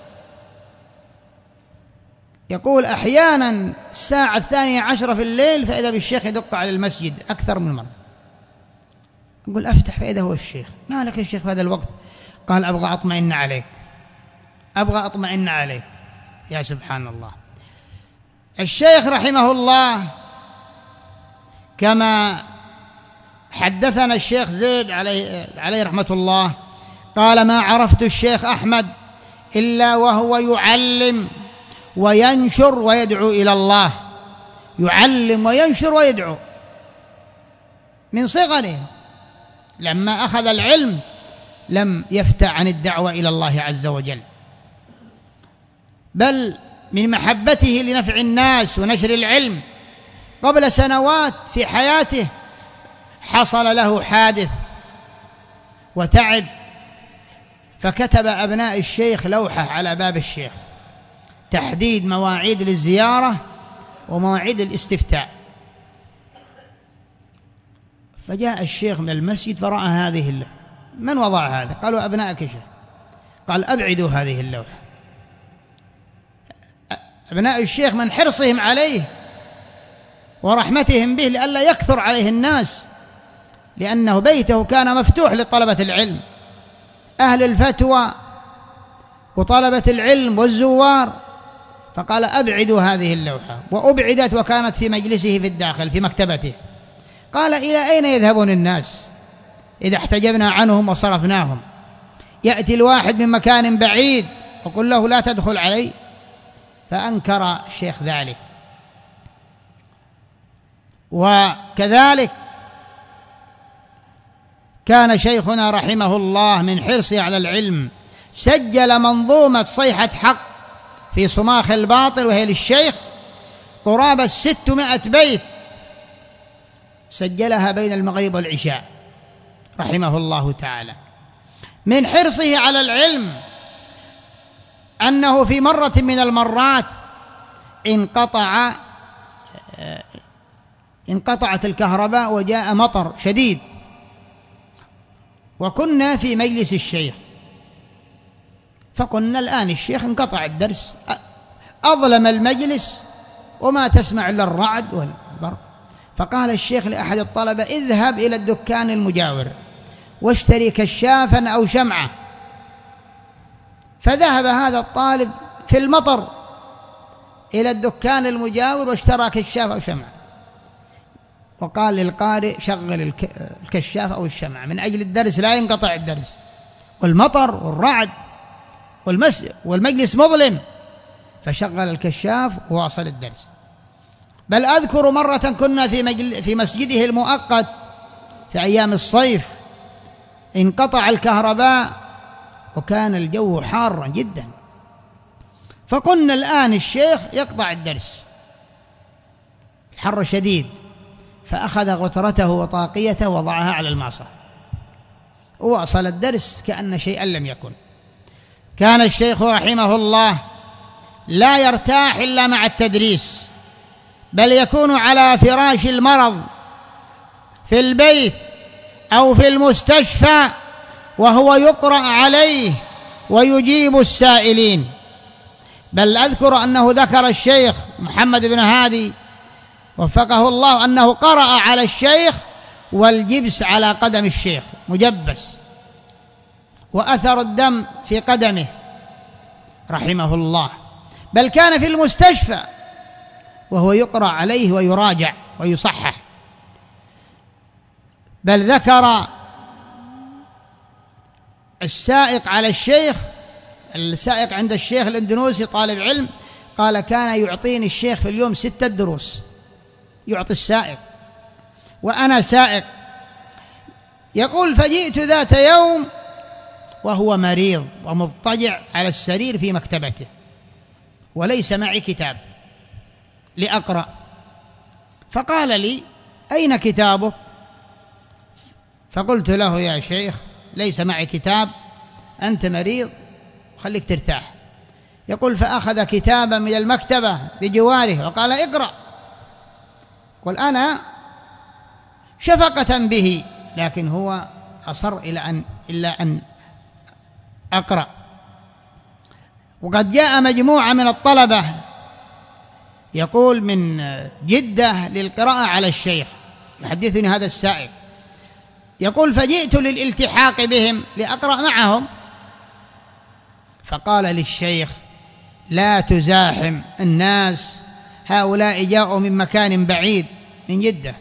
[SPEAKER 2] يقول أحيانا الساعة الثانية عشرة في الليل فإذا بالشيخ يدق على المسجد أكثر من مرة. يقول أفتح فإذا هو الشيخ. ما لك الشيخ في هذا الوقت؟ قال أبغى أطمئن عليك، أبغى أطمئن عليك. يا سبحان الله. الشيخ رحمه الله كما حدثنا الشيخ زيد عليه, عليه رحمة الله قال: ما عرفت الشيخ أحمد إلا وهو يعلم وينشر ويدعو إلى الله، يعلم وينشر ويدعو من صغره. لما أخذ العلم لم يفتع عن الدعوة إلى الله عز وجل، بل من محبته لنفع الناس ونشر العلم قبل سنوات في حياته حصل له حادث وتعب، فكتب أبناء الشيخ لوحة على باب الشيخ تحديد مواعيد للزيارة ومواعيد الاستفتاء. فجاء الشيخ من المسجد فرأى هذه اللوحة. من وضع هذا؟ قالوا: أبنائك يا شيخ. قال: أبعدوا هذه اللوحة. أبناء الشيخ من حرصهم عليه ورحمتهم به لئلا يكثر عليه الناس، لأنه بيته كان مفتوح لطلبة العلم، أهل الفتوى وطلبة العلم والزوار. فقال: أبعدوا هذه اللوحة. وأبعدت وكانت في مجلسه في الداخل في مكتبته. قال: إلى أين يذهبون الناس إذا احتجبنا عنهم وصرفناهم؟ يأتي الواحد من مكان بعيد وقل له لا تدخل علي. فأنكر الشيخ ذلك. وكذلك كان شيخنا رحمه الله من حرصه على العلم سجل منظومة صيحة حق في صماخ الباطل، وهي للشيخ قرابة ستمائة بيت، سجلها بين المغرب والعشاء رحمه الله تعالى. من حرصه على العلم أنه في مرة من المرات انقطع انقطعت الكهرباء وجاء مطر شديد، وكنا في مجلس الشيخ، فقلنا الآن الشيخ انقطع الدرس، أظلم المجلس وما تسمع إلا الرعد والبرق. فقال الشيخ لأحد الطلبة: اذهب إلى الدكان المجاور واشتري كشافا أو شمعة. فذهب هذا الطالب في المطر إلى الدكان المجاور واشترى كشاف أو شمعة، وقال للقارئ: شغل الكشاف أو الشمعة من أجل الدرس لا ينقطع الدرس، والمطر والرعد والمس والمجلس مظلم. فشغل الكشاف وواصل الدرس. بل أذكر مرة كنا في, مجل في مسجده المؤقت في أيام الصيف، انقطع الكهرباء وكان الجو حارا جدا، فقلنا الآن الشيخ يقطع الدرس، الحر شديد. فأخذ غترته وطاقيته ووضعها على المعصى وواصل الدرس كأن شيئا لم يكن. كان الشيخ رحمه الله لا يرتاح إلا مع التدريس، بل يكون على فراش المرض في البيت أو في المستشفى وهو يقرأ عليه ويجيب السائلين. بل أذكر أنه ذكر الشيخ محمد بن هادي وفقه الله أنه قرأ على الشيخ والجبس على قدم الشيخ مجبس وأثر الدم في قدمه رحمه الله. بل كان في المستشفى وهو يقرأ عليه ويراجع ويصحح. بل ذكر السائق على الشيخ، السائق عند الشيخ الإندونيسي طالب علم، قال: كان يعطيني الشيخ في اليوم ستة دروس، يعطي السائق وأنا سائق. يقول: فجئت ذات يوم وهو مريض ومضطجع على السرير في مكتبته وليس معي كتاب لأقرأ، فقال لي: أين كتابك؟ فقلت له: يا شيخ ليس معي كتاب، أنت مريض خليك ترتاح. يقول: فأخذ كتابا من المكتبة بجواره وقال: اقرأ. قل أنا شفقة به، لكن هو أصر إلى أن إلا أن أقرأ. وقد جاء مجموعة من الطلبة يقول من جدة للقراءة على الشيخ، يحدثني هذا السائق، يقول: فجئت للالتحاق بهم لأقرأ معهم فقال للشيخ: لا تزاحم الناس، هؤلاء جاءوا من مكان بعيد من جدة.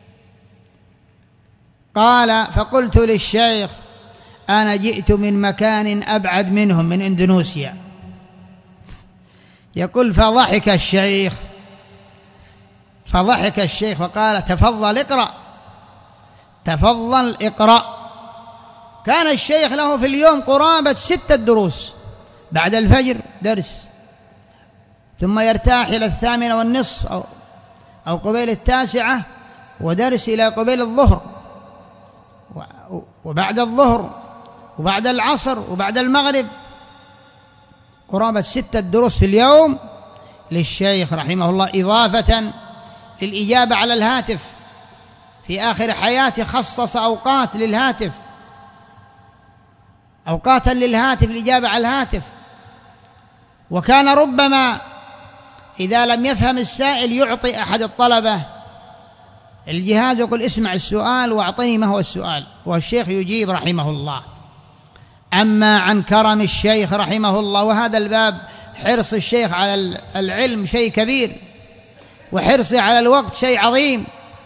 [SPEAKER 2] قال: فقلت للشيخ: أنا جئت من مكان أبعد منهم، من إندونيسيا. يقول: فضحك الشيخ فضحك الشيخ وقال: تفضل اقرأ، تفضل اقرأ. كان الشيخ له في اليوم قرابة ستة دروس، بعد الفجر درس، ثم يرتاح إلى الثامنة والنصف أو, أو قبيل التاسعة، ودرس إلى قبيل الظهر، وبعد الظهر وبعد العصر وبعد المغرب، قرابة ستة دروس في اليوم للشيخ رحمه الله، إضافة للإجابة على الهاتف. في آخر حياته خصص أوقات للهاتف، أوقاتا للهاتف، الإجابة على الهاتف. وكان ربما إذا لم يفهم السائل يعطي أحد الطلبة الجهاز ويقول: اسمع السؤال وأعطني ما هو السؤال، والشيخ يجيب رحمه الله. أما عن كرم الشيخ رحمه الله، وهذا الباب حرص الشيخ على العلم شيء كبير، وحرصه على الوقت شيء عظيم.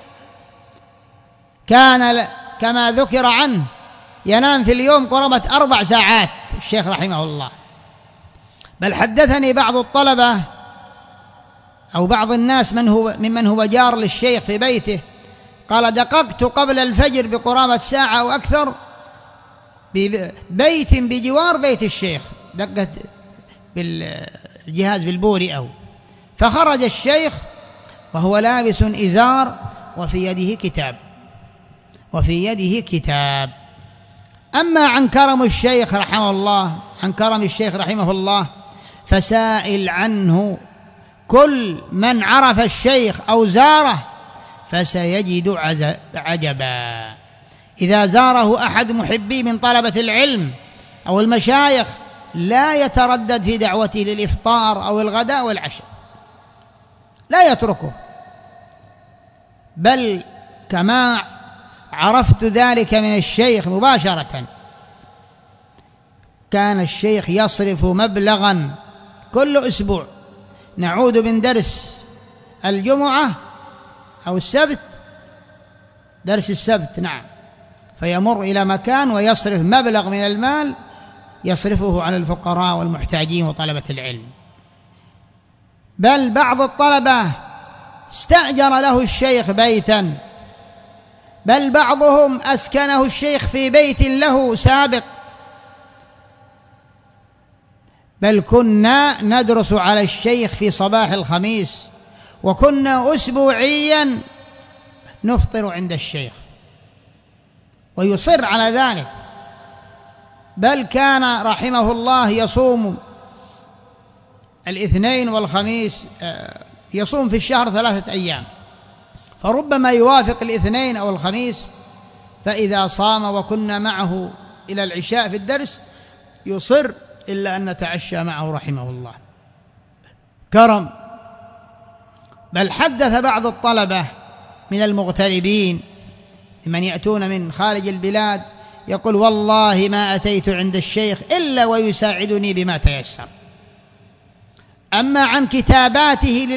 [SPEAKER 2] كان كما ذكر عنه ينام في اليوم قرابة أربع ساعات الشيخ رحمه الله. بل حدثني بعض الطلبة أو بعض الناس من هو ممن هو جار للشيخ في بيته، قال: دققت قبل الفجر بقرابة ساعة أو أكثر ببيت بجوار بيت الشيخ، دقت بالجهاز بالبوري أو، فخرج الشيخ وهو لابس إزار وفي يده كتاب وفي يده كتاب. أما عن كرم الشيخ رحمه الله عن كرم الشيخ رحمه الله فسائل عنه كل من عرف الشيخ أو زاره فسيجد عجبا. إذا زاره أحد محبي من طلبة العلم أو المشايخ لا يتردد في دعوته للإفطار أو الغداء والعشاء، لا يتركه. بل كما عرفت ذلك من الشيخ مباشرة، كان الشيخ يصرف مبلغا كل أسبوع، نعود من درس الجمعة أو السبت، درس السبت نعم، فيمر إلى مكان ويصرف مبلغ من المال يصرفه على الفقراء والمحتاجين وطلبة العلم. بل بعض الطلبة استأجر له الشيخ بيتا، بل بعضهم أسكنه الشيخ في بيت له سابق. بل كنا ندرس على الشيخ في صباح الخميس، وكنا أسبوعيا نفطر عند الشيخ ويصر على ذلك. بل كان رحمه الله يصوم الاثنين والخميس، يصوم في الشهر ثلاثة أيام، فربما يوافق الاثنين أو الخميس، فإذا صام وكنا معه إلى العشاء في الدرس يصر إلا أن نتعشى معه رحمه الله. كرم. بل حدث بعض الطلبة من المغتربين من يأتون من خارج البلاد يقول: والله ما أتيت عند الشيخ إلا ويساعدني بما تيسر. أما عن كتاباته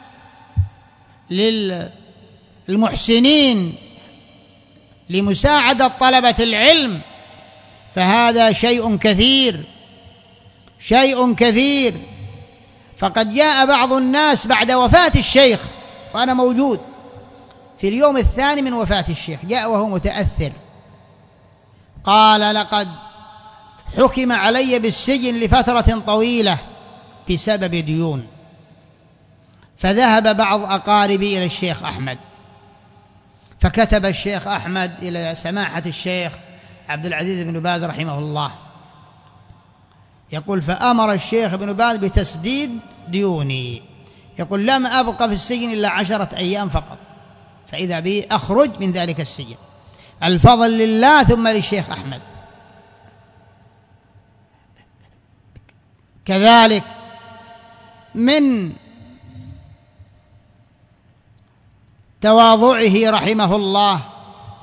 [SPEAKER 2] لل للمحسنين لمساعدة طلبة العلم فهذا شيء كثير شيء كثير. فقد جاء بعض الناس بعد وفاة الشيخ، وأنا موجود في اليوم الثاني من وفاة الشيخ، جاء وهو متأثر، قال: لقد حكم علي بالسجن لفترة طويلة بسبب ديون. فذهب بعض أقاربي إلى الشيخ أحمد، فكتب الشيخ أحمد إلى سماحة الشيخ عبد العزيز بن باز رحمه الله، يقول: فأمر الشيخ ابن باز بتسديد ديوني. يقول: لم أبقى في السجن إلا عشرة أيام فقط، فإذا بي أخرج من ذلك السجن. الفضل لله ثم للشيخ أحمد. كذلك من تواضعه رحمه الله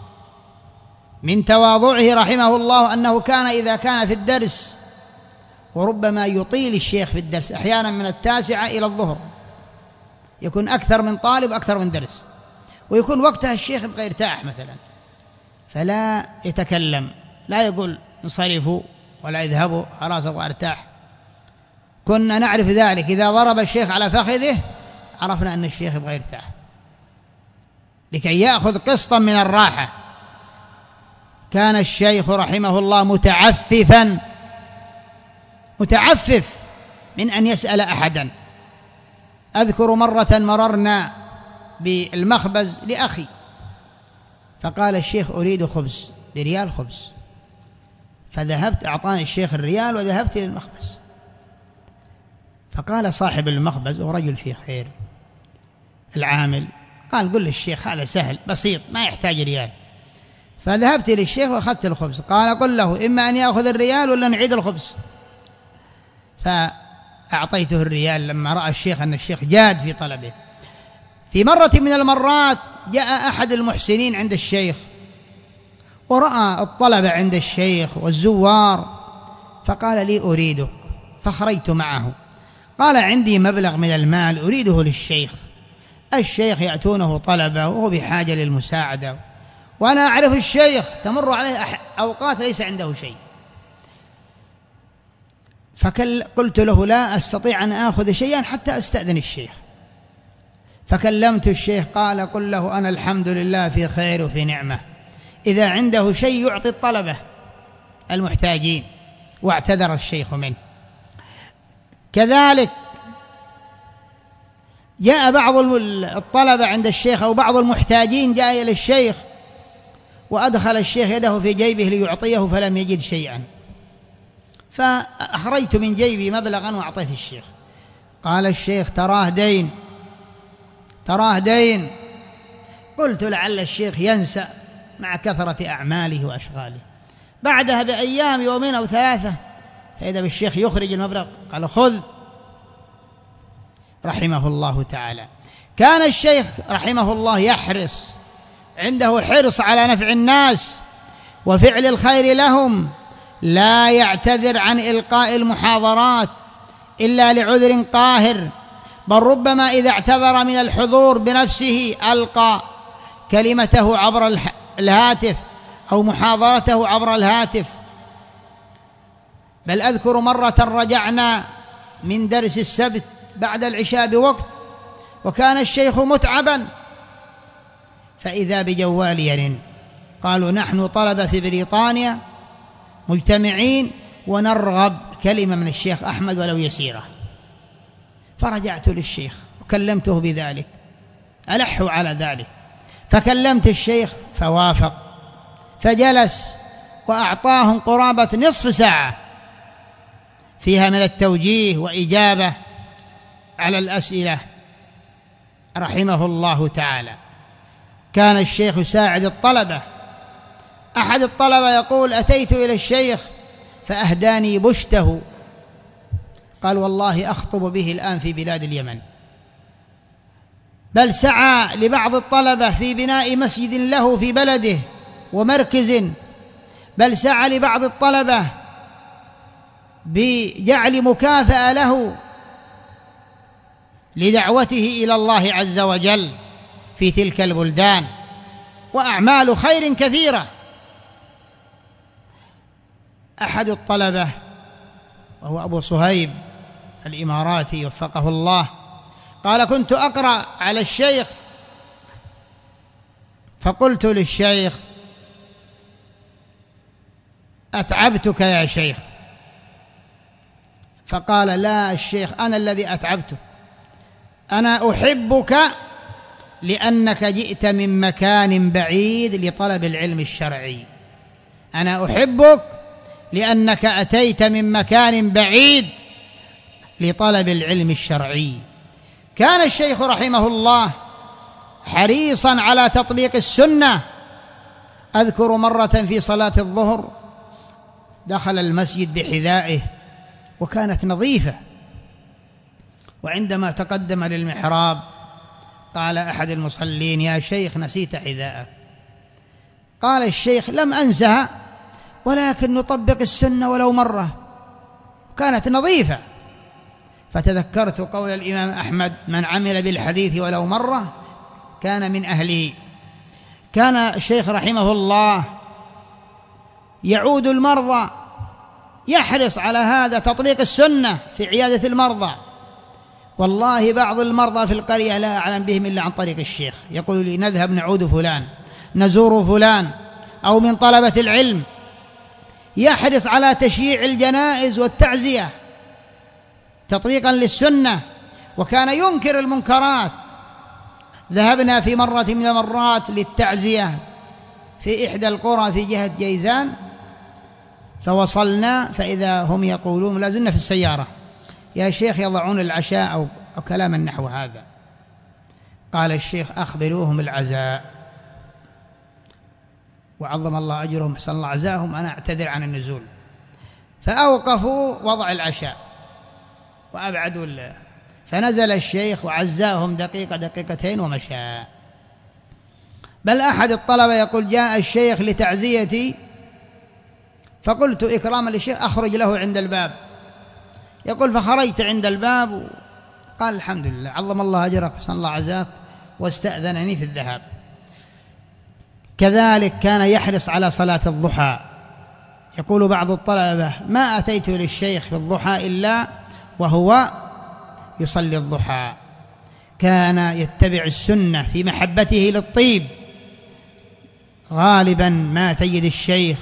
[SPEAKER 2] من تواضعه رحمه الله أنه كان إذا كان في الدرس وربما يطيل الشيخ في الدرس، أحيانا من التاسعة إلى الظهر، يكون أكثر من طالب أكثر من درس، ويكون وقتها الشيخ يبغى يرتاح مثلا، فلا يتكلم، لا يقول انصرفوا ولا يذهبوا خلاص أبغى أرتاح. كنا نعرف ذلك، إذا ضرب الشيخ على فخذه عرفنا أن الشيخ يبغى يرتاح لكي يأخذ قسطا من الراحة. كان الشيخ رحمه الله متعففا متعفف من أن يسأل أحدا. أذكر مرة مررنا بالمخبز لأخي، فقال الشيخ أريد خبز بريال خبز، فذهبت أعطاني الشيخ الريال وذهبت إلى المخبز، فقال صاحب المخبز ورجل فيه خير العامل، قال قل للشيخ هذا سهل بسيط ما يحتاج ريال. فذهبت للشيخ وأخذت الخبز، قال قل له إما أن يأخذ الريال ولا نعيد الخبز، فأعطيته الريال لما رأى الشيخ أن الشيخ جاد في طلبه. في مرة من المرات جاء أحد المحسنين عند الشيخ ورأى الطلبة عند الشيخ والزوار، فقال لي أريدك، فخرجت معه، قال عندي مبلغ من المال أريده للشيخ، الشيخ يأتونه طلبة وهو بحاجة للمساعدة، وأنا أعرف الشيخ تمر عليه أوقات ليس عنده شيء. فقلت له لا أستطيع أن آخذ شيئا حتى أستأذن الشيخ. فكلمت الشيخ قال قل له أنا الحمد لله في خير وفي نعمة، إذا عنده شيء يعطي الطلبة المحتاجين، واعتذر الشيخ منه. كذلك جاء بعض الطلبة عند الشيخ أو بعض المحتاجين جاء إلى الشيخ وأدخل الشيخ يده في جيبه ليعطيه فلم يجد شيئا، فأخرجت من جيبي مبلغا وأعطيت الشيخ. قال الشيخ تراه دين تراه دين. قلت لعل الشيخ ينسى مع كثرة أعماله وأشغاله. بعدها بأيام يومين أو ثلاثة فإذا بالشيخ يخرج المبلغ، قال خذ، رحمه الله تعالى. كان الشيخ رحمه الله يحرص، عنده حرص على نفع الناس وفعل الخير لهم، لا يعتذر عن إلقاء المحاضرات إلا لعذر قاهر، بل ربما إذا اعتذر من الحضور بنفسه ألقى كلمته عبر الهاتف أو محاضرته عبر الهاتف. بل أذكر مرة رجعنا من درس السبت بعد العشاء بوقت وكان الشيخ متعبا، فإذا بجوال يرن، قالوا نحن طلبة في بريطانيا مجتمعين ونرغب كلمة من الشيخ أحمد ولو يسيرة. فرجعت للشيخ وكلمته بذلك، ألحوا على ذلك، فكلمت الشيخ فوافق، فجلس وأعطاهم قرابة نصف ساعة فيها من التوجيه وإجابة على الأسئلة رحمه الله تعالى. كان الشيخ يساعد الطلبة. أحد الطلبة يقول أتيت إلى الشيخ فأهداني بشته، قال والله أخطب به الآن في بلاد اليمن. بل سعى لبعض الطلبة في بناء مسجد له في بلده ومركز، بل سعى لبعض الطلبة بجعل مكافأة له لدعوته إلى الله عز وجل في تلك البلدان، وأعمال خير كثيرة. أحد الطلبة وهو أبو صهيب الإماراتي وفقه الله قال كنت أقرأ على الشيخ فقلت للشيخ أتعبتك يا شيخ؟ فقال لا الشيخ أنا الذي أتعبتك، أنا أحبك لأنك جئت من مكان بعيد لطلب العلم الشرعي، أنا أحبك لأنك أتيت من مكان بعيد لطلب العلم الشرعي. كان الشيخ رحمه الله حريصا على تطبيق السنة. أذكر مرة في صلاة الظهر دخل المسجد بحذائه وكانت نظيفة، وعندما تقدم للمحراب قال أحد المصلين يا شيخ نسيت حذاءك. قال الشيخ لم أنسها ولكن نطبق السنة ولو مرة. كانت نظيفة. فتذكرت قول الإمام أحمد: من عمل بالحديث ولو مرة كان من أهله. كان الشيخ رحمه الله يعود المرضى، يحرص على هذا تطبيق السنة في عيادة المرضى. والله بعض المرضى في القرية لا أعلم بهم إلا عن طريق الشيخ، يقول لي: نذهب نعود فلان، نزور فلان، أو من طلبة العلم. يحرص على تشييع الجنائز والتعزية تطبيقا للسنة، وكان ينكر المنكرات. ذهبنا في مرة من المرات للتعزية في إحدى القرى في جهة جيزان، فوصلنا فإذا هم يقولون، لازلنا في السيارة: يا شيخ يضعون العشاء أو, أو كلاما نحو هذا. قال الشيخ: أخبروهم العزاء وعظم الله أجرهم حسن الله عزاهم، أنا أعتذر عن النزول. فأوقفوا وضع العشاء وأبعدوا الله، فنزل الشيخ وعزاهم دقيقة دقيقتين ومشى. بل أحد الطلبة يقول: جاء الشيخ لتعزيتي، فقلت إكراما للشيخ أخرج له عند الباب. يقول: فخرجت عند الباب وقال: الحمد لله عظم الله أجرك حسن الله عزاك، واستأذنني في الذهاب. كذلك كان يحرص على صلاة الضحى. يقول بعض الطلبة: ما أتيت للشيخ في الضحى إلا وهو يصلي الضحى. كان يتبع السنة في محبته للطيب. غالبا ما تجد الشيخ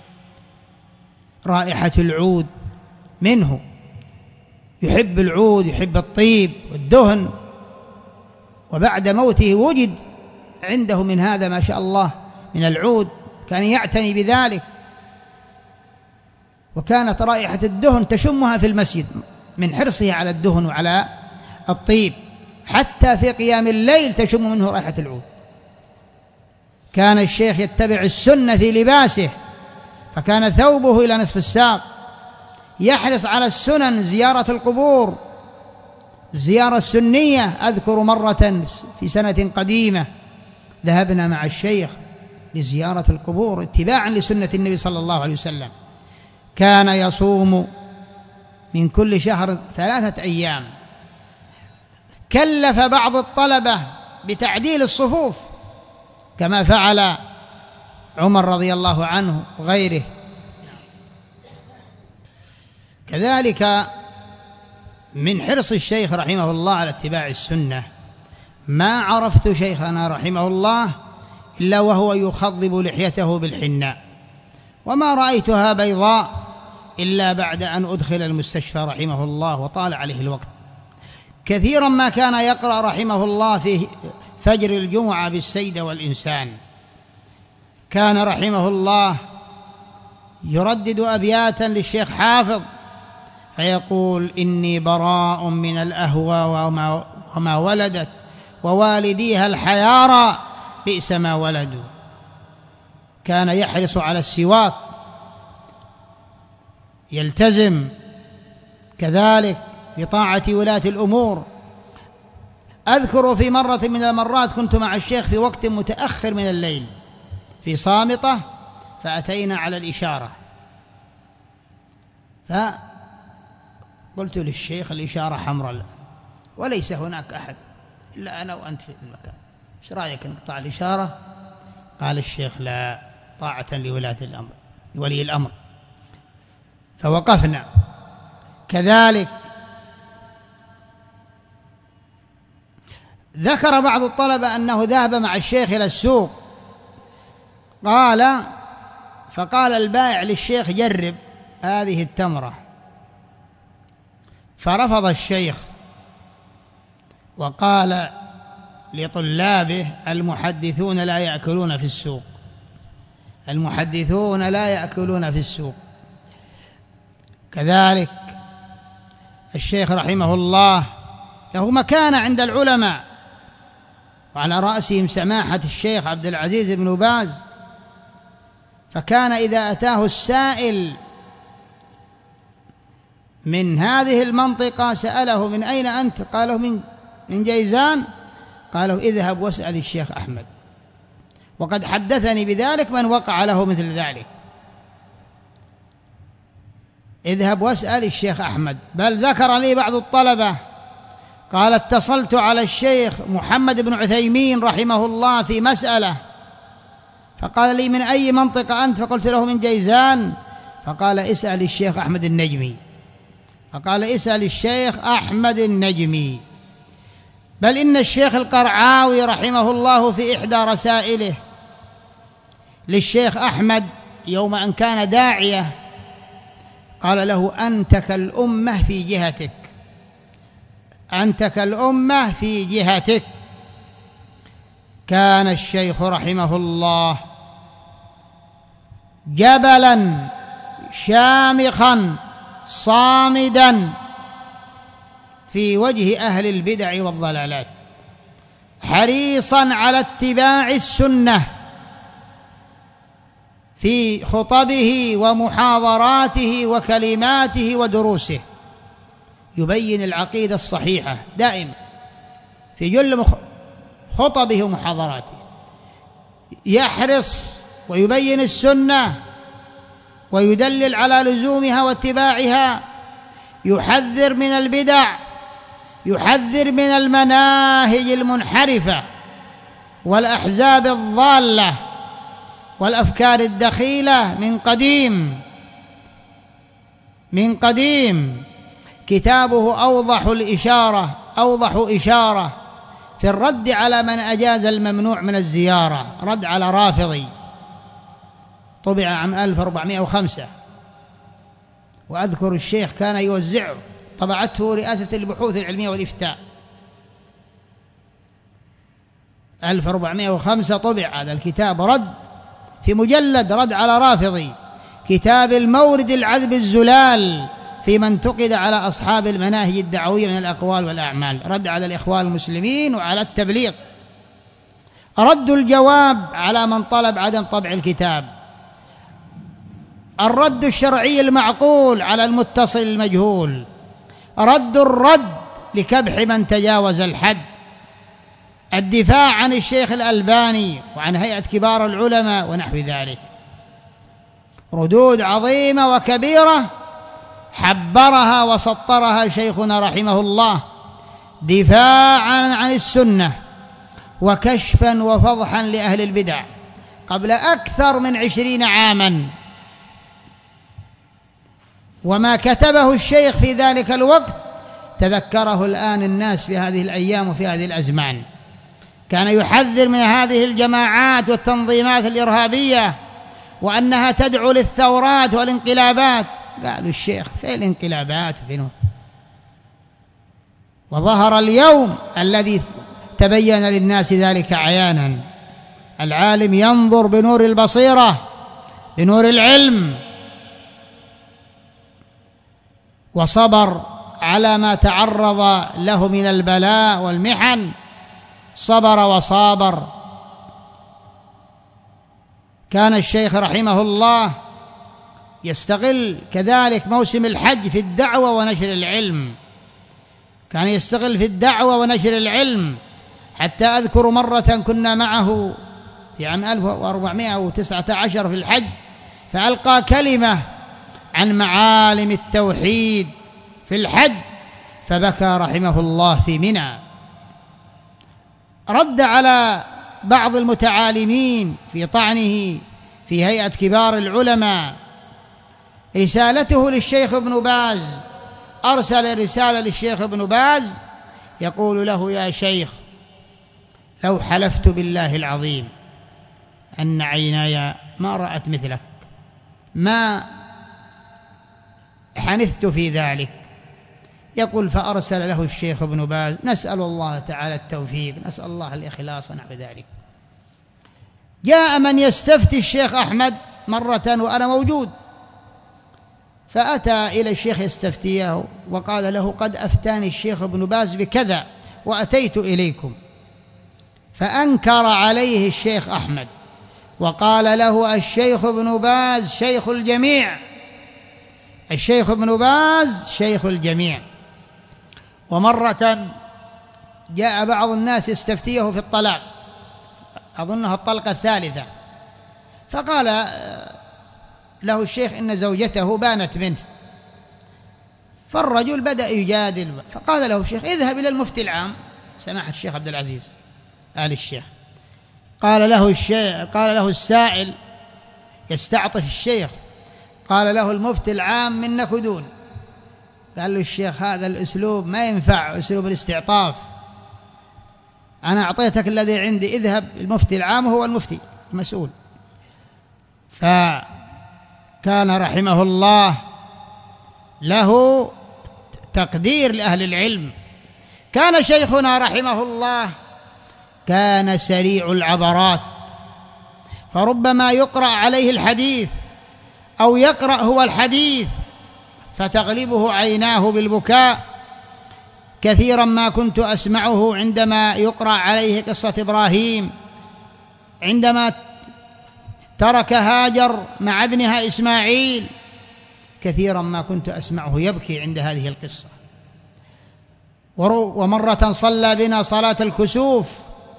[SPEAKER 2] رائحة العود منه، يحب العود، يحب الطيب والدهن. وبعد موته وجد عنده من هذا ما شاء الله من العود، كان يعتني بذلك. وكانت رائحة الدهن تشمها في المسجد من حرصه على الدهن وعلى الطيب، حتى في قيام الليل تشم منه رائحة العود. كان الشيخ يتبع السنة في لباسه، فكان ثوبه إلى نصف الساق. يحرص على السنن، زيارة القبور، الزيارة السنية. أذكر مرة في سنة قديمة ذهبنا مع الشيخ لزيارة القبور اتباعا لسنة النبي صلى الله عليه وسلم. كان يصوم من كل شهر ثلاثة أيام. كلف بعض الطلبة بتعديل الصفوف كما فعل عمر رضي الله عنه وغيره. كذلك من حرص الشيخ رحمه الله على اتباع السنة، ما عرفت شيخنا رحمه الله إلا وهو يخضب لحيته بالحناء، وما رأيتها بيضاء إلا بعد أن أدخل المستشفى رحمه الله وطال عليه الوقت. كثيرا ما كان يقرأ رحمه الله في فجر الجمعة بالسيدة والإنسان. كان رحمه الله يردد أبياتا للشيخ حافظ فيقول: إني براء من الأهوى وما, وما ولدت، ووالديها الحيارى بئس ما ولدوا. كان يحرص على السواك، يلتزم كذلك بطاعة ولاة الأمور. أذكر في مرة من المرات كنت مع الشيخ في وقت متأخر من الليل في صامتة، فأتينا على الإشارة، فقلت للشيخ: الإشارة حمراء وليس هناك أحد إلا أنا وأنت في المكان، إيش رأيك نقطع الإشارة؟ قال الشيخ: لا، طاعة لولاة الأمر ولي الأمر. فوقفنا. كذلك ذكر بعض الطلبة أنه ذهب مع الشيخ إلى السوق، قال فقال البائع للشيخ: جرب هذه التمرة. فرفض الشيخ وقال لطلابه: المحدثون لا يأكلون في السوق، المحدثون لا يأكلون في السوق. كذلك الشيخ رحمه الله له مكانة عند العلماء، وعلى رأسهم سماحة الشيخ عبد العزيز بن باز. فكان إذا أتاه السائل من هذه المنطقة سأله: من أين أنت؟ قاله: من من جيزان. قاله: اذهب واسأل الشيخ أحمد. وقد حدثني بذلك من وقع له مثل ذلك. اذهب واسأل الشيخ أحمد. بل ذكر لي بعض الطلبة قال اتصلت على الشيخ محمد بن عثيمين رحمه الله في مسألة، فقال لي من أي منطقة أنت؟ فقلت له من جيزان. فقال اسأل الشيخ أحمد النجمي. فقال اسأل الشيخ أحمد النجمي. بل إن الشيخ القرعاوي رحمه الله في إحدى رسائله للشيخ أحمد يوم أن كان داعية قال له أنت كالأمة في جهتك، أنت كالأمة في جهتك. كان الشيخ رحمه الله جبلا شامخا صامدا في وجه أهل البدع والضلالات، حريصا على اتباع السنة في خطبه ومحاضراته وكلماته ودروسه، يبين العقيدة الصحيحة دائما في جل خطبه ومحاضراته، يحرص ويبين السنة ويدلل على لزومها واتباعها، يحذر من البدع، يحذر من المناهج المنحرفة والأحزاب الضالة والأفكار الدخيلة من قديم من قديم. كتابه أوضح الإشارة أوضح إشارة في الرد على من أجاز الممنوع من الزيارة، رد على رافضي، طبع عام ألف وأربعمائة وخمسة، وأذكر الشيخ كان يوزعه، طبعته رئاسة البحوث العلمية والإفتاء ألف وأربعمائة وخمسة طبع هذا الكتاب، رد في مجلد رد على رافضي، كتاب المورد العذب الزلال فيما انتقد على أصحاب المناهج الدعوية من الأقوال والأعمال، رد على الإخوان المسلمين وعلى التبليغ، رد الجواب على من طلب عدم طبع الكتاب، الرد الشرعي المعقول على المتصل المجهول، رد الرد لكبح من تجاوز الحد، الدفاع عن الشيخ الألباني وعن هيئة كبار العلماء ونحو ذلك، ردود عظيمة وكبيرة حبرها وسطرها شيخنا رحمه الله دفاعا عن السنة وكشفا وفضحا لأهل البدع قبل أكثر من عشرين عاما. وما كتبه الشيخ في ذلك الوقت تذكره الآن الناس في هذه الأيام وفي هذه الأزمان. كان يحذر من هذه الجماعات والتنظيمات الإرهابية وأنها تدعو للثورات والانقلابات. قالوا الشيخ في الانقلابات فينه؟ وظهر اليوم الذي تبين للناس ذلك عيانا. العالم ينظر بنور البصيرة بنور العلم، وصبر على ما تعرض له من البلاء والمحن، صبر وصابر. كان الشيخ رحمه الله يستغل كذلك موسم الحج في الدعوة ونشر العلم، كان يستغل في الدعوة ونشر العلم، حتى أذكر مرة كنا معه في عام ألف وأربعمائة وتسعة عشر في الحج، فألقى كلمة عن معالم التوحيد في الحج، فبكى رحمه الله في منى. رد على بعض المتعالمين في طعنه في هيئة كبار العلماء. رسالته للشيخ ابن باز، أرسل رسالة للشيخ ابن باز يقول له: يا شيخ، لو حلفت بالله العظيم أن عيناي ما رأت مثلك ما حنثت في ذلك. يقول: فأرسل له الشيخ ابن باز: نسأل الله تعالى التوفيق، نسأل الله الإخلاص ونحو ذلك. جاء من يستفتي الشيخ أحمد مرة وأنا موجود، فأتى إلى الشيخ يستفتيه وقال له: قد أفتاني الشيخ ابن باز بكذا وأتيت إليكم. فأنكر عليه الشيخ أحمد وقال له: الشيخ ابن باز شيخ الجميع، الشيخ ابن باز شيخ الجميع. ومرة جاء بعض الناس يستفتيه في الطلاق، أظنها الطلقة الثالثة، فقال له الشيخ إن زوجته بانت منه فالرجل بدأ يجادل، فقال له الشيخ: اذهب إلى المفتي العام سماحة الشيخ عبد العزيز آل الشيخ. قال له الشيخ قال له السائل يستعطف الشيخ، قال له: المفتي العام من نكدون. قال له الشيخ: هذا الأسلوب ما ينفع، أسلوب الاستعطاف، أنا أعطيتك الذي عندي، اذهب. المفتي العام هو المفتي المسؤول. فكان رحمه الله له تقدير لأهل العلم. كان شيخنا رحمه الله كان سريع العبرات، فربما يقرأ عليه الحديث أو يقرأ هو الحديث فتغلبه عيناه بالبكاء. كثيرا ما كنت أسمعه عندما يقرأ عليه قصة إبراهيم عندما ترك هاجر مع ابنها إسماعيل، كثيرا ما كنت أسمعه يبكي عند هذه القصة. ومرة صلى بنا صلاة الكسوف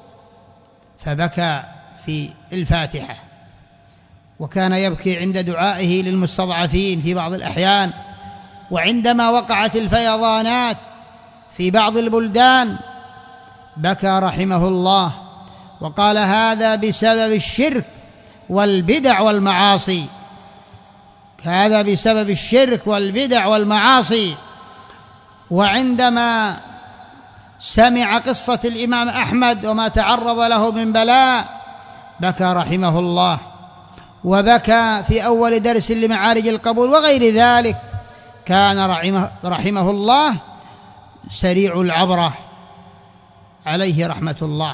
[SPEAKER 2] فبكى في الفاتحة، وكان يبكي عند دعائه للمستضعفين في بعض الأحيان، وعندما وقعت الفيضانات في بعض البلدان بكى رحمه الله، وقال: هذا بسبب الشرك والبدع والمعاصي، هذا بسبب الشرك والبدع والمعاصي. وعندما سمع قصة الإمام أحمد وما تعرض له من بلاء بكى رحمه الله، وبكى في أول درس لمعارج القبول وغير ذلك. كان رحمه, رحمه الله سريع العبرة عليه رحمة الله.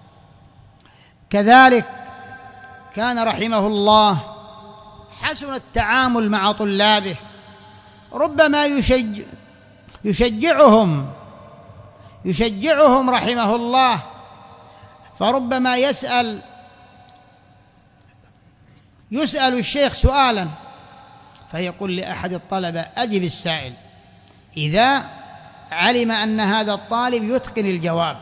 [SPEAKER 2] كذلك كان رحمه الله حسن التعامل مع طلابه، ربما يشجع يشجعهم يشجعهم رحمه الله، فربما يسأل يسأل الشيخ سؤالا فيقول لأحد الطلبة: أجب السائل، إذا علم أن هذا الطالب يتقن الجواب.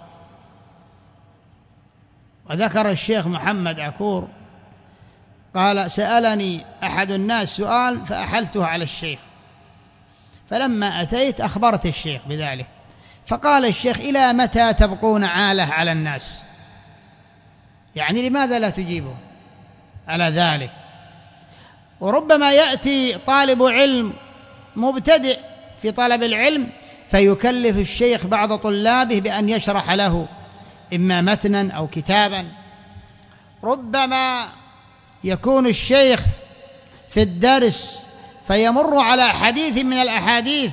[SPEAKER 2] وذكر الشيخ محمد عكور قال: سألني أحد الناس سؤال فأحلته على الشيخ، فلما أتيت أخبرت الشيخ بذلك، فقال الشيخ: إلى متى تبقون عالة على الناس؟ يعني لماذا لا تجيبه على ذلك؟ وربما يأتي طالب علم مبتدئ في طلب العلم فيكلف الشيخ بعض طلابه بأن يشرح له إما متنا أو كتابا. ربما يكون الشيخ في الدرس فيمر على حديث من الأحاديث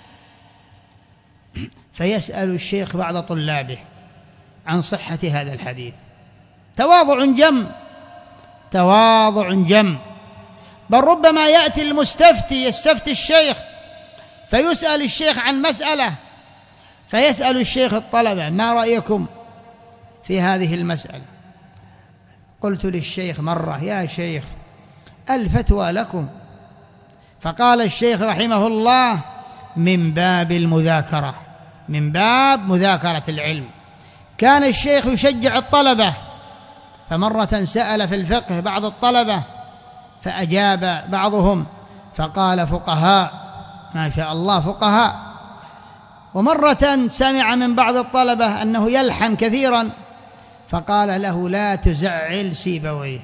[SPEAKER 2] فيسأل الشيخ بعض طلابه عن صحة هذا الحديث. تواضع جم تواضع جم بل ربما يأتي المستفتي يستفتي الشيخ فيسأل الشيخ عن مسألة، فيسأل الشيخ الطلبة: ما رأيكم في هذه المسألة؟ قلت للشيخ مرة: يا شيخ الفتوى لكم. فقال الشيخ رحمه الله: من باب المذاكرة، من باب مذاكرة العلم. كان الشيخ يشجع الطلبة، فمرة سأل في الفقه بعض الطلبة فأجاب بعضهم فقال: فقهاء ما شاء الله فقهاء. ومرة سمع من بعض الطلبة أنه يلحن كثيرا فقال له: لا تزعل سيبويه،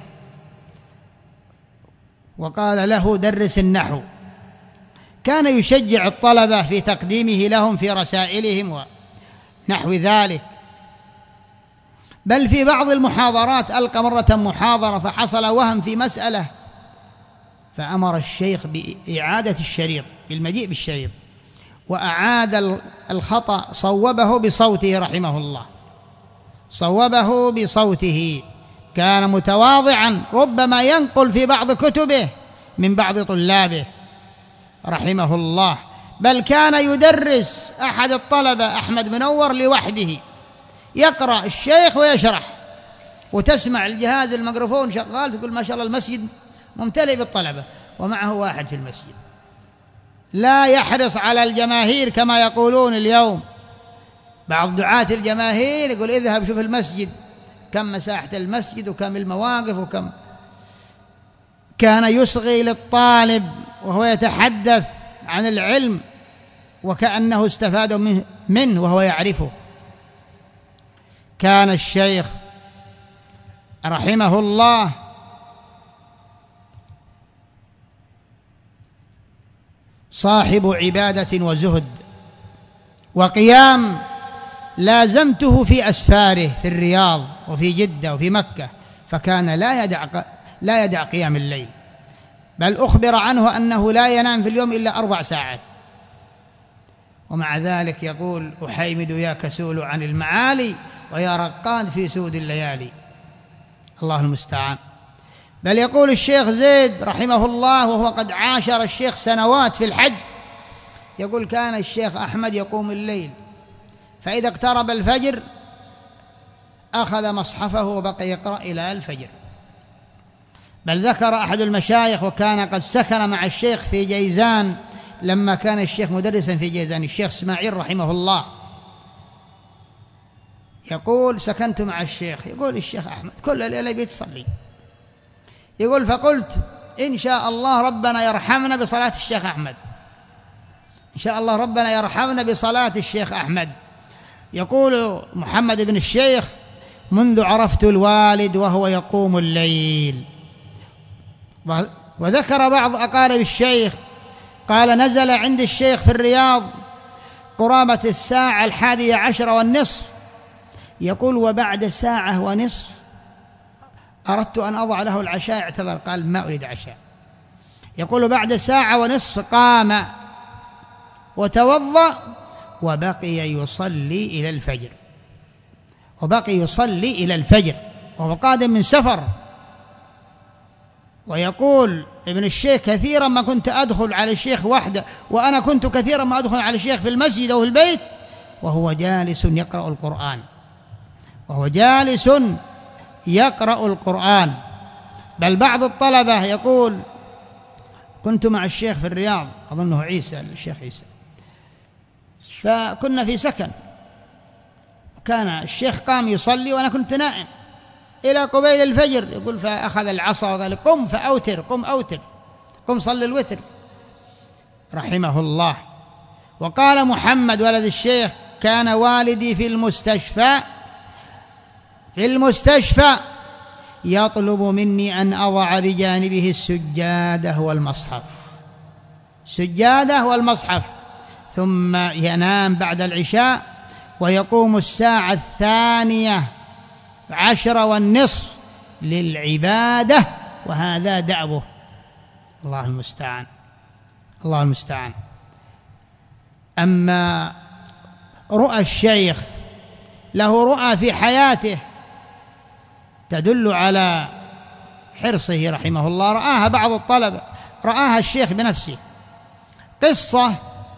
[SPEAKER 2] وقال له: درس النحو. كان يشجع الطلبة في تقديمه لهم في رسائلهم ونحو ذلك. بل في بعض المحاضرات ألقى مرة محاضرة فحصل وهم في مسألة فأمر الشيخ بإعادة الشريط، بالمجيء بالشريط، وأعاد الخطأ، صوبه بصوته رحمه الله، صوبه بصوته. كان متواضعا، ربما ينقل في بعض كتبه من بعض طلابه رحمه الله. بل كان يدرس أحد الطلبة أحمد منور لوحده، يقرأ الشيخ ويشرح، وتسمع الجهاز الميكروفون شغال، تقول ما شاء الله المسجد ممتلئ بالطلبة ومعه واحد في المسجد. لا يحرص على الجماهير كما يقولون اليوم بعض دعاة الجماهير، يقول: اذهب شوف المسجد كم مساحة المسجد وكم المواقف وكم. كان يصغي للطالب وهو يتحدث عن العلم وكأنه استفاد منه, منه وهو يعرفه. كان الشيخ رحمه الله صاحب عبادة وزهد وقيام، لازمته في أسفاره في الرياض وفي جدة وفي مكة، فكان لا يدع لا يدع قيام الليل، بل أخبر عنه أنه لا ينام في اليوم إلا أربع ساعات. ومع ذلك يقول: أحيمد يا كسول عن المعالي ويا رقاد في سود الليالي. الله المستعان. بل يقول الشيخ زيد رحمه الله وهو قد عاشر الشيخ سنوات في الحج، يقول: كان الشيخ أحمد يقوم الليل، فإذا اقترب الفجر أخذ مصحفه وبقي يقرأ إلى الفجر. بل ذكر أحد المشايخ، وكان قد سكن مع الشيخ في جيزان لما كان الشيخ مدرسا في جيزان، الشيخ إسماعيل رحمه الله، يقول: سكنت مع الشيخ، يقول الشيخ أحمد كل الليلة بيتصلي، يقول: فقلت إن شاء الله ربنا يرحمنا بصلاة الشيخ أحمد، إن شاء الله ربنا يرحمنا بصلاة الشيخ أحمد. يقول محمد بن الشيخ: منذ عرفت الوالد وهو يقوم الليل. وذكر بعض أقارب الشيخ قال: نزل عند الشيخ في الرياض قرابة الساعة الحادية عشر والنصف، يقول: وبعد ساعة ونصف أردت أن أضع له العشاء، اعتذر قال: ما أريد عشاء. يقول: بعد ساعة ونصف قام وتوضأ وبقي يصلي إلى الفجر، وبقي يصلي إلى الفجر وهو قادم من سفر. ويقول ابن الشيخ: كثيرا ما كنت أدخل على الشيخ وحده، وأنا كنت كثيرا ما أدخل على الشيخ في المسجد أو في البيت وهو جالس يقرأ القرآن، وهو جالس يقرأ القرآن. بل بعض الطلبة يقول: كنت مع الشيخ في الرياض، أظنه عيسى، الشيخ عيسى، فكنا في سكن، كان الشيخ قام يصلي وأنا كنت نائم إلى قبيل الفجر، يقول: فأخذ العصا وقال: قم فأوتر، قم أوتر، قم صل الوتر، رحمه الله. وقال محمد ولد الشيخ: كان والدي في المستشفى في المستشفى يطلب مني أن أضع بجانبه السجادة والمصحف، سجادة والمصحف، ثم ينام بعد العشاء ويقوم الساعة الثانية عشر والنصف للعبادة، وهذا دأبه. الله المستعان، الله المستعان. أما رؤى الشيخ، له رؤى في حياته تدل على حرصه رحمه الله، رآها بعض الطلبة، رآها الشيخ بنفسه. قصة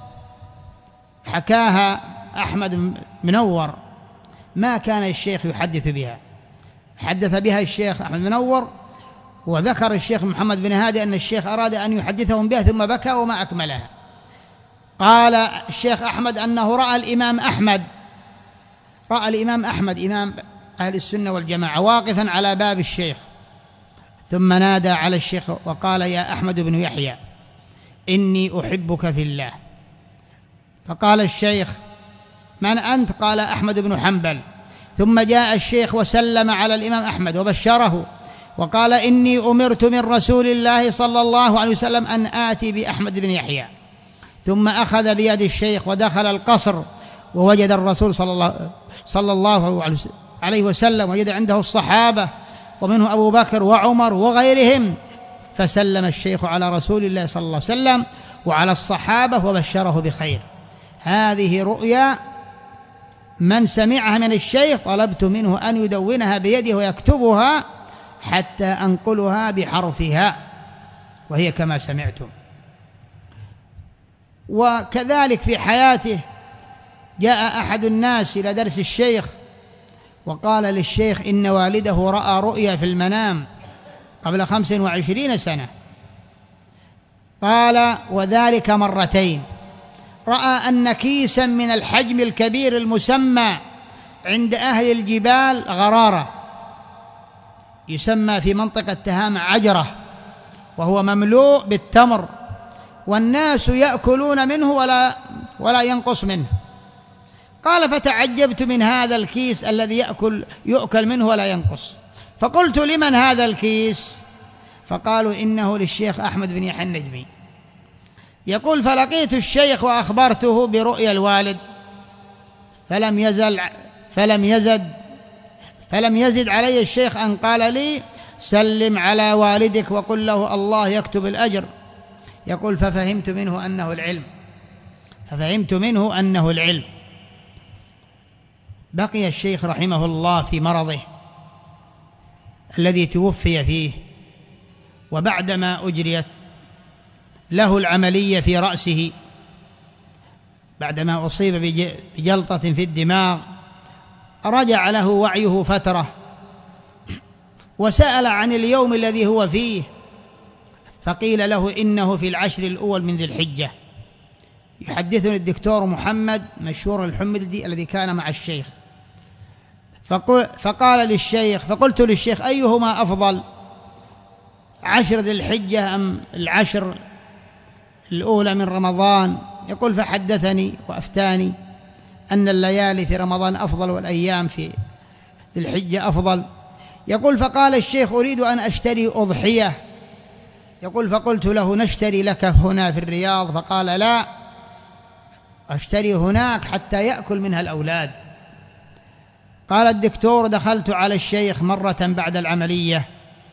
[SPEAKER 2] حكاها أحمد منور ما كان الشيخ يحدث بها، حدث بها الشيخ أحمد منور، وذكر الشيخ محمد بن هادي أن الشيخ أراد أن يحدثهم بها ثم بكى وما أكملها. قال الشيخ أحمد أنه رأى الإمام أحمد رأى الإمام أحمد إمام أهل السنة والجماعة واقفا على باب الشيخ، ثم نادى على الشيخ وقال: يا أحمد بن يحيى إني أحبك في الله. فقال الشيخ: من أنت؟ قال: أحمد بن حنبل. ثم جاء الشيخ وسلم على الإمام أحمد وبشره وقال: إني أمرت من رسول الله صلى الله عليه وسلم أن آتي بأحمد بن يحيى. ثم أخذ بيد الشيخ ودخل القصر، ووجد الرسول صلى الله, صلى الله عليه وسلم، وجد عنده الصحابة ومنه أبو بكر وعمر وغيرهم، فسلم الشيخ على رسول الله صلى الله عليه وسلم وعلى الصحابة وبشره بخير. هذه رؤيا من سمعها من الشيخ طلبت منه أن يدونها بيده ويكتبها حتى أنقلها بحرفها، وهي كما سمعتم. وكذلك في حياته جاء أحد الناس إلى درس الشيخ وقال للشيخ: إن والده رأى رؤيا في المنام قبل خمس وعشرين سنة. قال: وذلك مرتين. رأى أن كيسا من الحجم الكبير المسمى عند أهل الجبال غرارة، يسمى في منطقة تهامة عجرة، وهو مملوء بالتمر، والناس يأكلون منه ولا ولا ينقص منه. قال: فتعجبت من هذا الكيس الذي يأكل يؤكل منه ولا ينقص، فقلت: لمن هذا الكيس؟ فقالوا: إنه للشيخ أحمد بن يحيى النجمي. يقول: فلقيت الشيخ وأخبرته برؤيا الوالد، فلم يزل فلم يزد فلم يزد علي الشيخ أن قال لي: سلم على والدك وقل له الله يكتب الأجر. يقول: ففهمت منه أنه العلم ففهمت منه أنه العلم. بقي الشيخ رحمه الله في مرضه الذي توفي فيه، وبعدما أجريت له العملية في رأسه بعدما أصيب بجلطة في الدماغ، رجع له وعيه فترة وسأل عن اليوم الذي هو فيه، فقيل له: إنه في العشر الأول من ذي الحجة. يحدثني الدكتور محمد مشهور الحمدي الذي كان مع الشيخ، فقال للشيخ فقلت للشيخ: أيهما أفضل، عشر ذي الحجة أم العشر الأولى من رمضان؟ يقول: فحدثني وأفتاني أن الليالي في رمضان أفضل والأيام في ذي الحجة أفضل. يقول: فقال الشيخ: أريد أن أشتري أضحية. يقول: فقلت له: نشتري لك هنا في الرياض. فقال: لا، أشتري هناك حتى يأكل منها الأولاد. قال الدكتور: دخلت على الشيخ مرة بعد العملية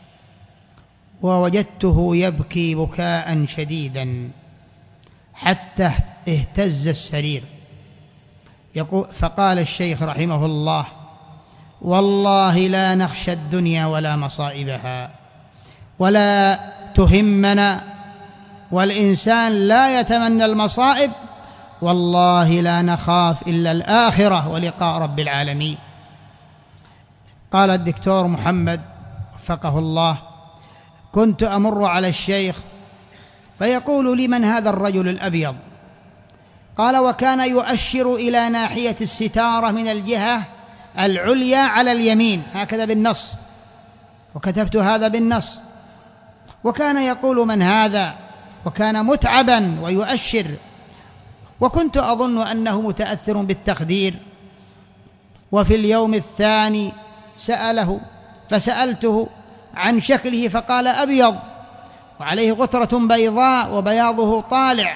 [SPEAKER 2] ووجدته يبكي بكاء شديدا حتى اهتز السرير. يقول: فقال الشيخ رحمه الله: والله لا نخشى الدنيا ولا مصائبها ولا تهمنا، والإنسان لا يتمنى المصائب، والله لا نخاف إلا الآخرة ولقاء رب العالمين. قال الدكتور محمد وفقه الله: كنت أمر على الشيخ فيقول لي: من هذا الرجل الأبيض؟ قال: وكان يؤشر إلى ناحية الستارة من الجهة العليا على اليمين هكذا بالنص، وكتبت هذا بالنص. وكان يقول: من هذا؟ وكان متعبا ويؤشر، وكنت أظن أنه متأثر بالتخدير. وفي اليوم الثاني سأله فسألته عن شكله فقال: أبيض وعليه غترة بيضاء وبياضه طالع.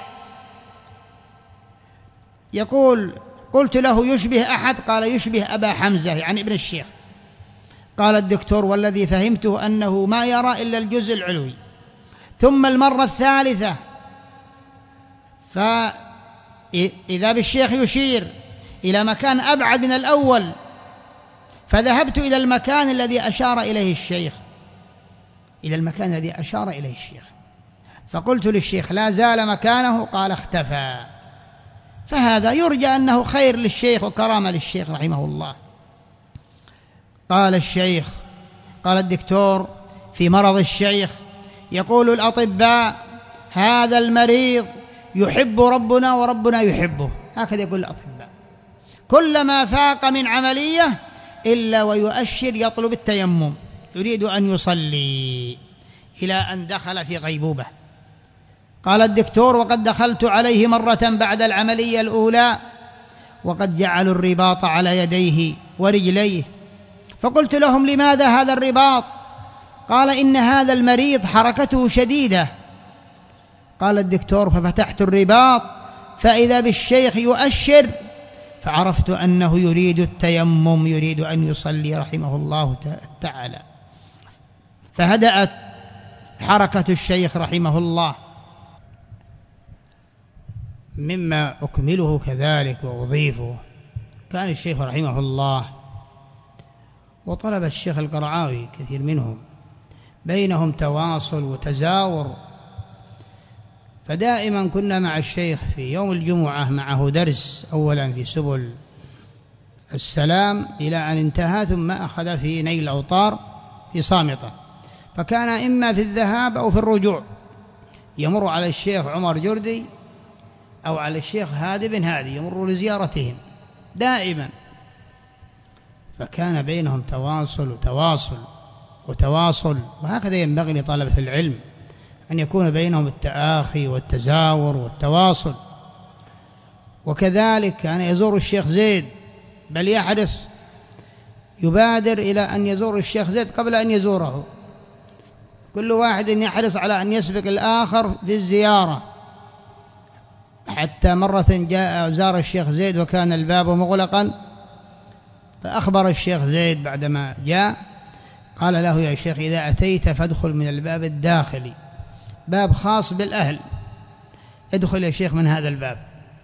[SPEAKER 2] يقول: قلت له: يشبه أحد؟ قال: يشبه أبا حمزة يعني ابن الشيخ. قال الدكتور: والذي فهمته أنه ما يرى إلا الجزء العلوي. ثم المرة الثالثة فإذا بالشيخ يشير إلى مكان أبعد من الأول، فذهبت إلى المكان الذي أشار إليه الشيخ إلى المكان الذي أشار إليه الشيخ فقلت للشيخ: لا زال مكانه؟ قال: اختفى. فهذا يرجى أنه خير للشيخ وكرامة للشيخ رحمه الله. قال الشيخ قال الدكتور في مرض الشيخ: يقول الأطباء: هذا المريض يحب ربنا وربنا يحبه. هكذا يقول الأطباء. كلما فاق من عملية إلا ويؤشر يطلب التيمم، يريد أن يصلي، إلى أن دخل في غيبوبة. قال الدكتور: وقد دخلت عليه مرة بعد العملية الأولى وقد جعلوا الرباط على يديه ورجليه، فقلت لهم: لماذا هذا الرباط؟ قال: إن هذا المريض حركته شديدة. قال الدكتور: ففتحت الرباط فإذا بالشيخ يؤشر، فعرفت أنه يريد التيمم، يريد أن يصلي رحمه الله تعالى. فهدأت حركة الشيخ رحمه الله. مما أكمله كذلك وأضيفه: كان الشيخ رحمه الله وطلب الشيخ القرعاوي كثير منهم بينهم تواصل وتزاور، فدائما كنا مع الشيخ في يوم الجمعة معه درس، أولا في سبل السلام إلى أن انتهى، ثم أخذ في نيل الأوطار في صامتة، فكان إما في الذهاب أو في الرجوع يمر على الشيخ عمر جردي أو على الشيخ هادي بن هادي، يمر لزيارتهم دائما. فكان بينهم تواصل وتواصل وتواصل، وهكذا ينبغي لطلبة العلم أن يكون بينهم التآخي والتزاور والتواصل. وكذلك كان يزور الشيخ زيد، بل يحرص يبادر إلى أن يزور الشيخ زيد قبل أن يزوره، كل واحد يحرص على أن يسبق الآخر في الزيارة. حتى مرة جاء زار الشيخ زيد وكان الباب مغلقا، فأخبر الشيخ زيد بعدما جاء قال له: يا شيخ إذا أتيت فادخل من الباب الداخلي، باب خاص بالأهل، ادخل يا شيخ من هذا الباب.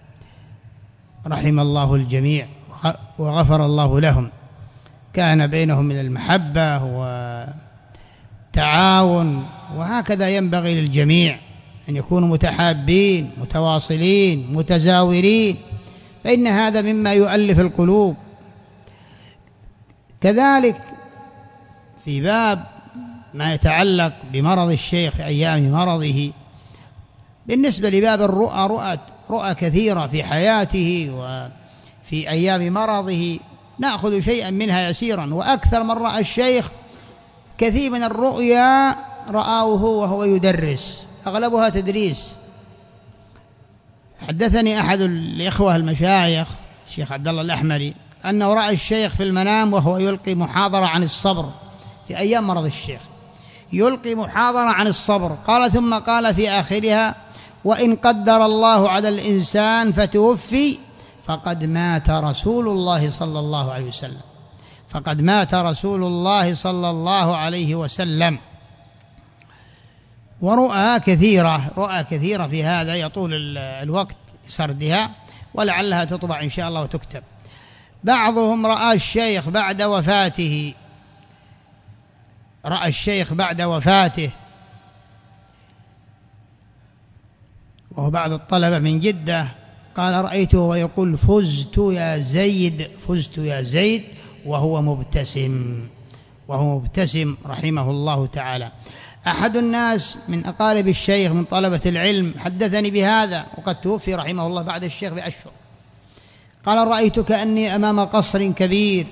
[SPEAKER 2] رحم الله الجميع وغفر الله لهم، كان بينهم من المحبة وتعاون، وهكذا ينبغي للجميع أن يكونوا متحابين متواصلين متزاورين، فإن هذا مما يؤلف القلوب. كذلك في باب ما يتعلق بمرض الشيخ أيام مرضه، بالنسبة لباب الرؤى، رؤى رؤى كثيرة في حياته وفي أيام مرضه، نأخذ شيئا منها يسيرا، وأكثر من رأى الشيخ كثير من الرؤيا رآه وهو يدرس، أغلبها تدريس. حدثني أحد الإخوة المشايخ الشيخ عبد الله الأحمري أنه رأى الشيخ في المنام وهو يلقي محاضرة عن الصبر في أيام مرض الشيخ، يلقي محاضرة عن الصبر. قال ثم قال في آخرها: وإن قدر الله على الإنسان فتوفي فقد مات رسول الله صلى الله عليه وسلم، فقد مات رسول الله صلى الله عليه وسلم. ورؤى كثيرة، رؤى كثيرة في هذا يطول الوقت سردها، ولعلها تطبع إن شاء الله وتكتب. بعضهم رأى الشيخ بعد وفاته، رأى الشيخ بعد وفاته، وهو بعض الطلبة من جدة قال: رأيته ويقول: فزت يا زيد، فزت يا زيد، وهو مبتسم، وهو مبتسم رحمه الله تعالى. أحد الناس من أقارب الشيخ من طلبة العلم حدثني بهذا، وقد توفي رحمه الله بعد الشيخ بأشهر. قال: رأيت كأني أمام قصر كبير،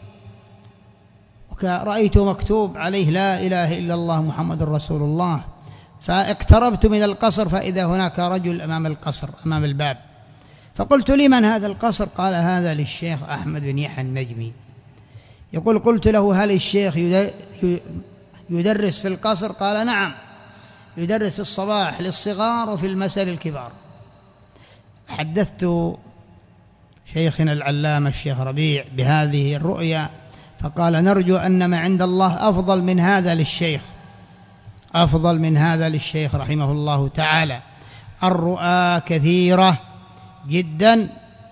[SPEAKER 2] رأيت مكتوب عليه لا إله إلا الله محمد رسول الله، فاقتربت من القصر فإذا هناك رجل أمام القصر أمام الباب، فقلت: لمن هذا القصر؟ قال: هذا للشيخ أحمد بن يحيى النجمي. يقول: قلت له: هل الشيخ يدرس في القصر؟ قال: نعم، يدرس في الصباح للصغار وفي المساء للكبار. حدثت شيخنا العلامة الشيخ ربيع بهذه الرؤيا، فقال: نرجو أن ما عند الله أفضل من هذا للشيخ، أفضل من هذا للشيخ رحمه الله تعالى. الرؤى كثيرة جدا،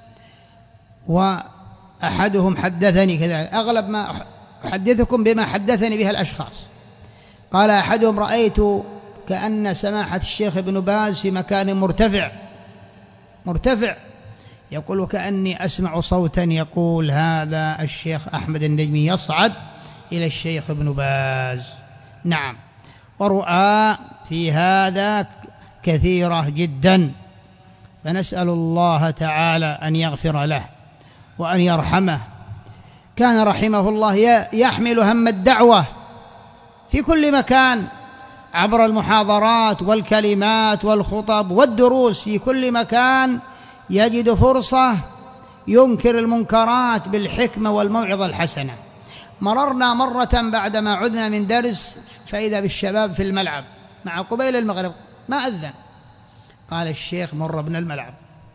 [SPEAKER 2] وأحدهم حدثني كذلك، أغلب ما أحدثكم بما حدثني بها الأشخاص. قال أحدهم: رأيت كأن سماحة الشيخ ابن باز في مكان مرتفع مرتفع يقول: وكأني أسمع صوتا يقول: هذا الشيخ أحمد النجمي يصعد إلى الشيخ ابن باز. نعم، ورؤى في هذا كثيرة جدا، فنسأل الله تعالى أن يغفر له وأن يرحمه. كان رحمه الله يحمل هم الدعوة في كل مكان، عبر المحاضرات والكلمات والخطب والدروس، في كل مكان يجد فرصة ينكر المنكرات بالحكمة والموعظة الحسنة. مررنا مرة بعدما عدنا من درس فإذا بالشباب في الملعب مع قبيل المغرب، ما أذن، قال الشيخ: مر ابن الملعب.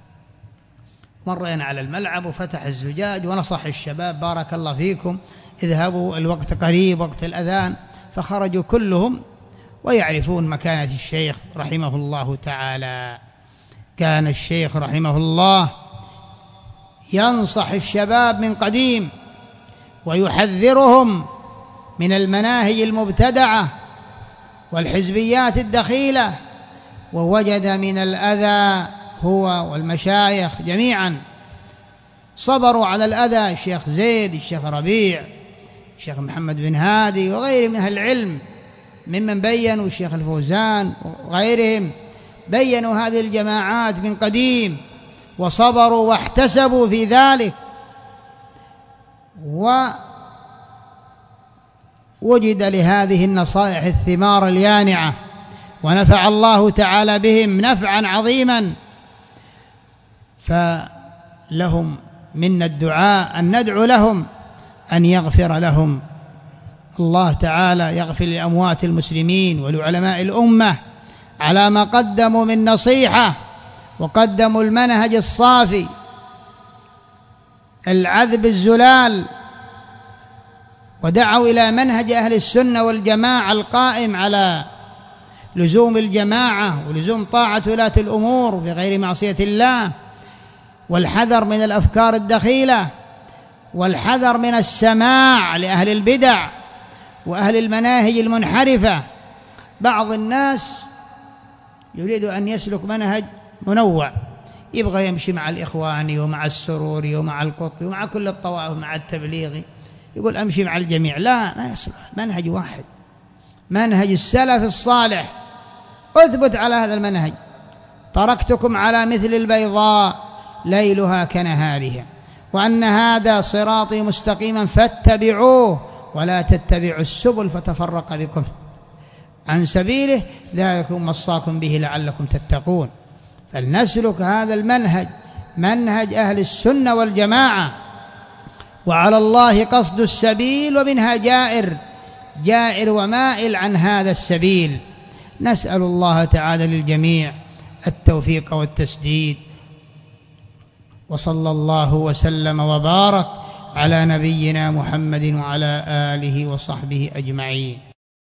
[SPEAKER 2] مرينا على الملعب وفتح الزجاج ونصح الشباب: بارك الله فيكم، اذهبوا، الوقت قريب، وقت الأذان. فخرجوا كلهم ويعرفون مكانة الشيخ رحمه الله تعالى. كان الشيخ رحمه الله ينصح الشباب من قديم ويحذرهم من المناهج المبتدعة والحزبيات الدخيلة، ووجد من الأذى هو والمشايخ جميعا صبروا على الأذى، الشيخ زيد، الشيخ ربيع، الشيخ محمد بن هادي وغيره من أهل العلم ممن بينوا، الشيخ الفوزان وغيرهم بينوا هذه الجماعات من قديم وصبروا واحتسبوا في ذلك، ووجد لهذه النصائح الثمار اليانعة، ونفع الله تعالى بهم نفعا عظيما. فلهم منا الدعاء أن ندعو لهم أن يغفر لهم الله تعالى، يغفر لأموات المسلمين ولعلماء الأمة على ما قدموا من نصيحة، وقدموا المنهج الصافي العذب الزلال، ودعوا إلى منهج أهل السنة والجماعة القائم على لزوم الجماعة ولزوم طاعة ولاة الأمور في غير معصية الله، والحذر من الأفكار الدخيلة، والحذر من السماع لأهل البدع وأهل المناهج المنحرفة. بعض الناس يريد أن يسلك منهج منوع، يبغى يمشي مع الإخواني ومع السروري ومع القطبي ومع كل الطوائف ومع التبليغي، يقول أمشي مع الجميع. لا، ما يصلح، منهج واحد، منهج السلف الصالح. أثبت على هذا المنهج. تركتكم على مثل البيضاء ليلها كنهارها، وأن هذا صراطي مستقيما فاتبعوه ولا تتبعوا السبل فتفرق بكم عن سبيله، ذلكم وصاكم به لعلكم تتقون. فلنسلك هذا المنهج، منهج أهل السنة والجماعة، وعلى الله قصد السبيل، ومنها جائر جائر ومائل عن هذا السبيل. نسأل الله تعالى للجميع التوفيق والتسديد، وصلى الله وسلم وبارك على نبينا محمد وعلى آله وصحبه أجمعين.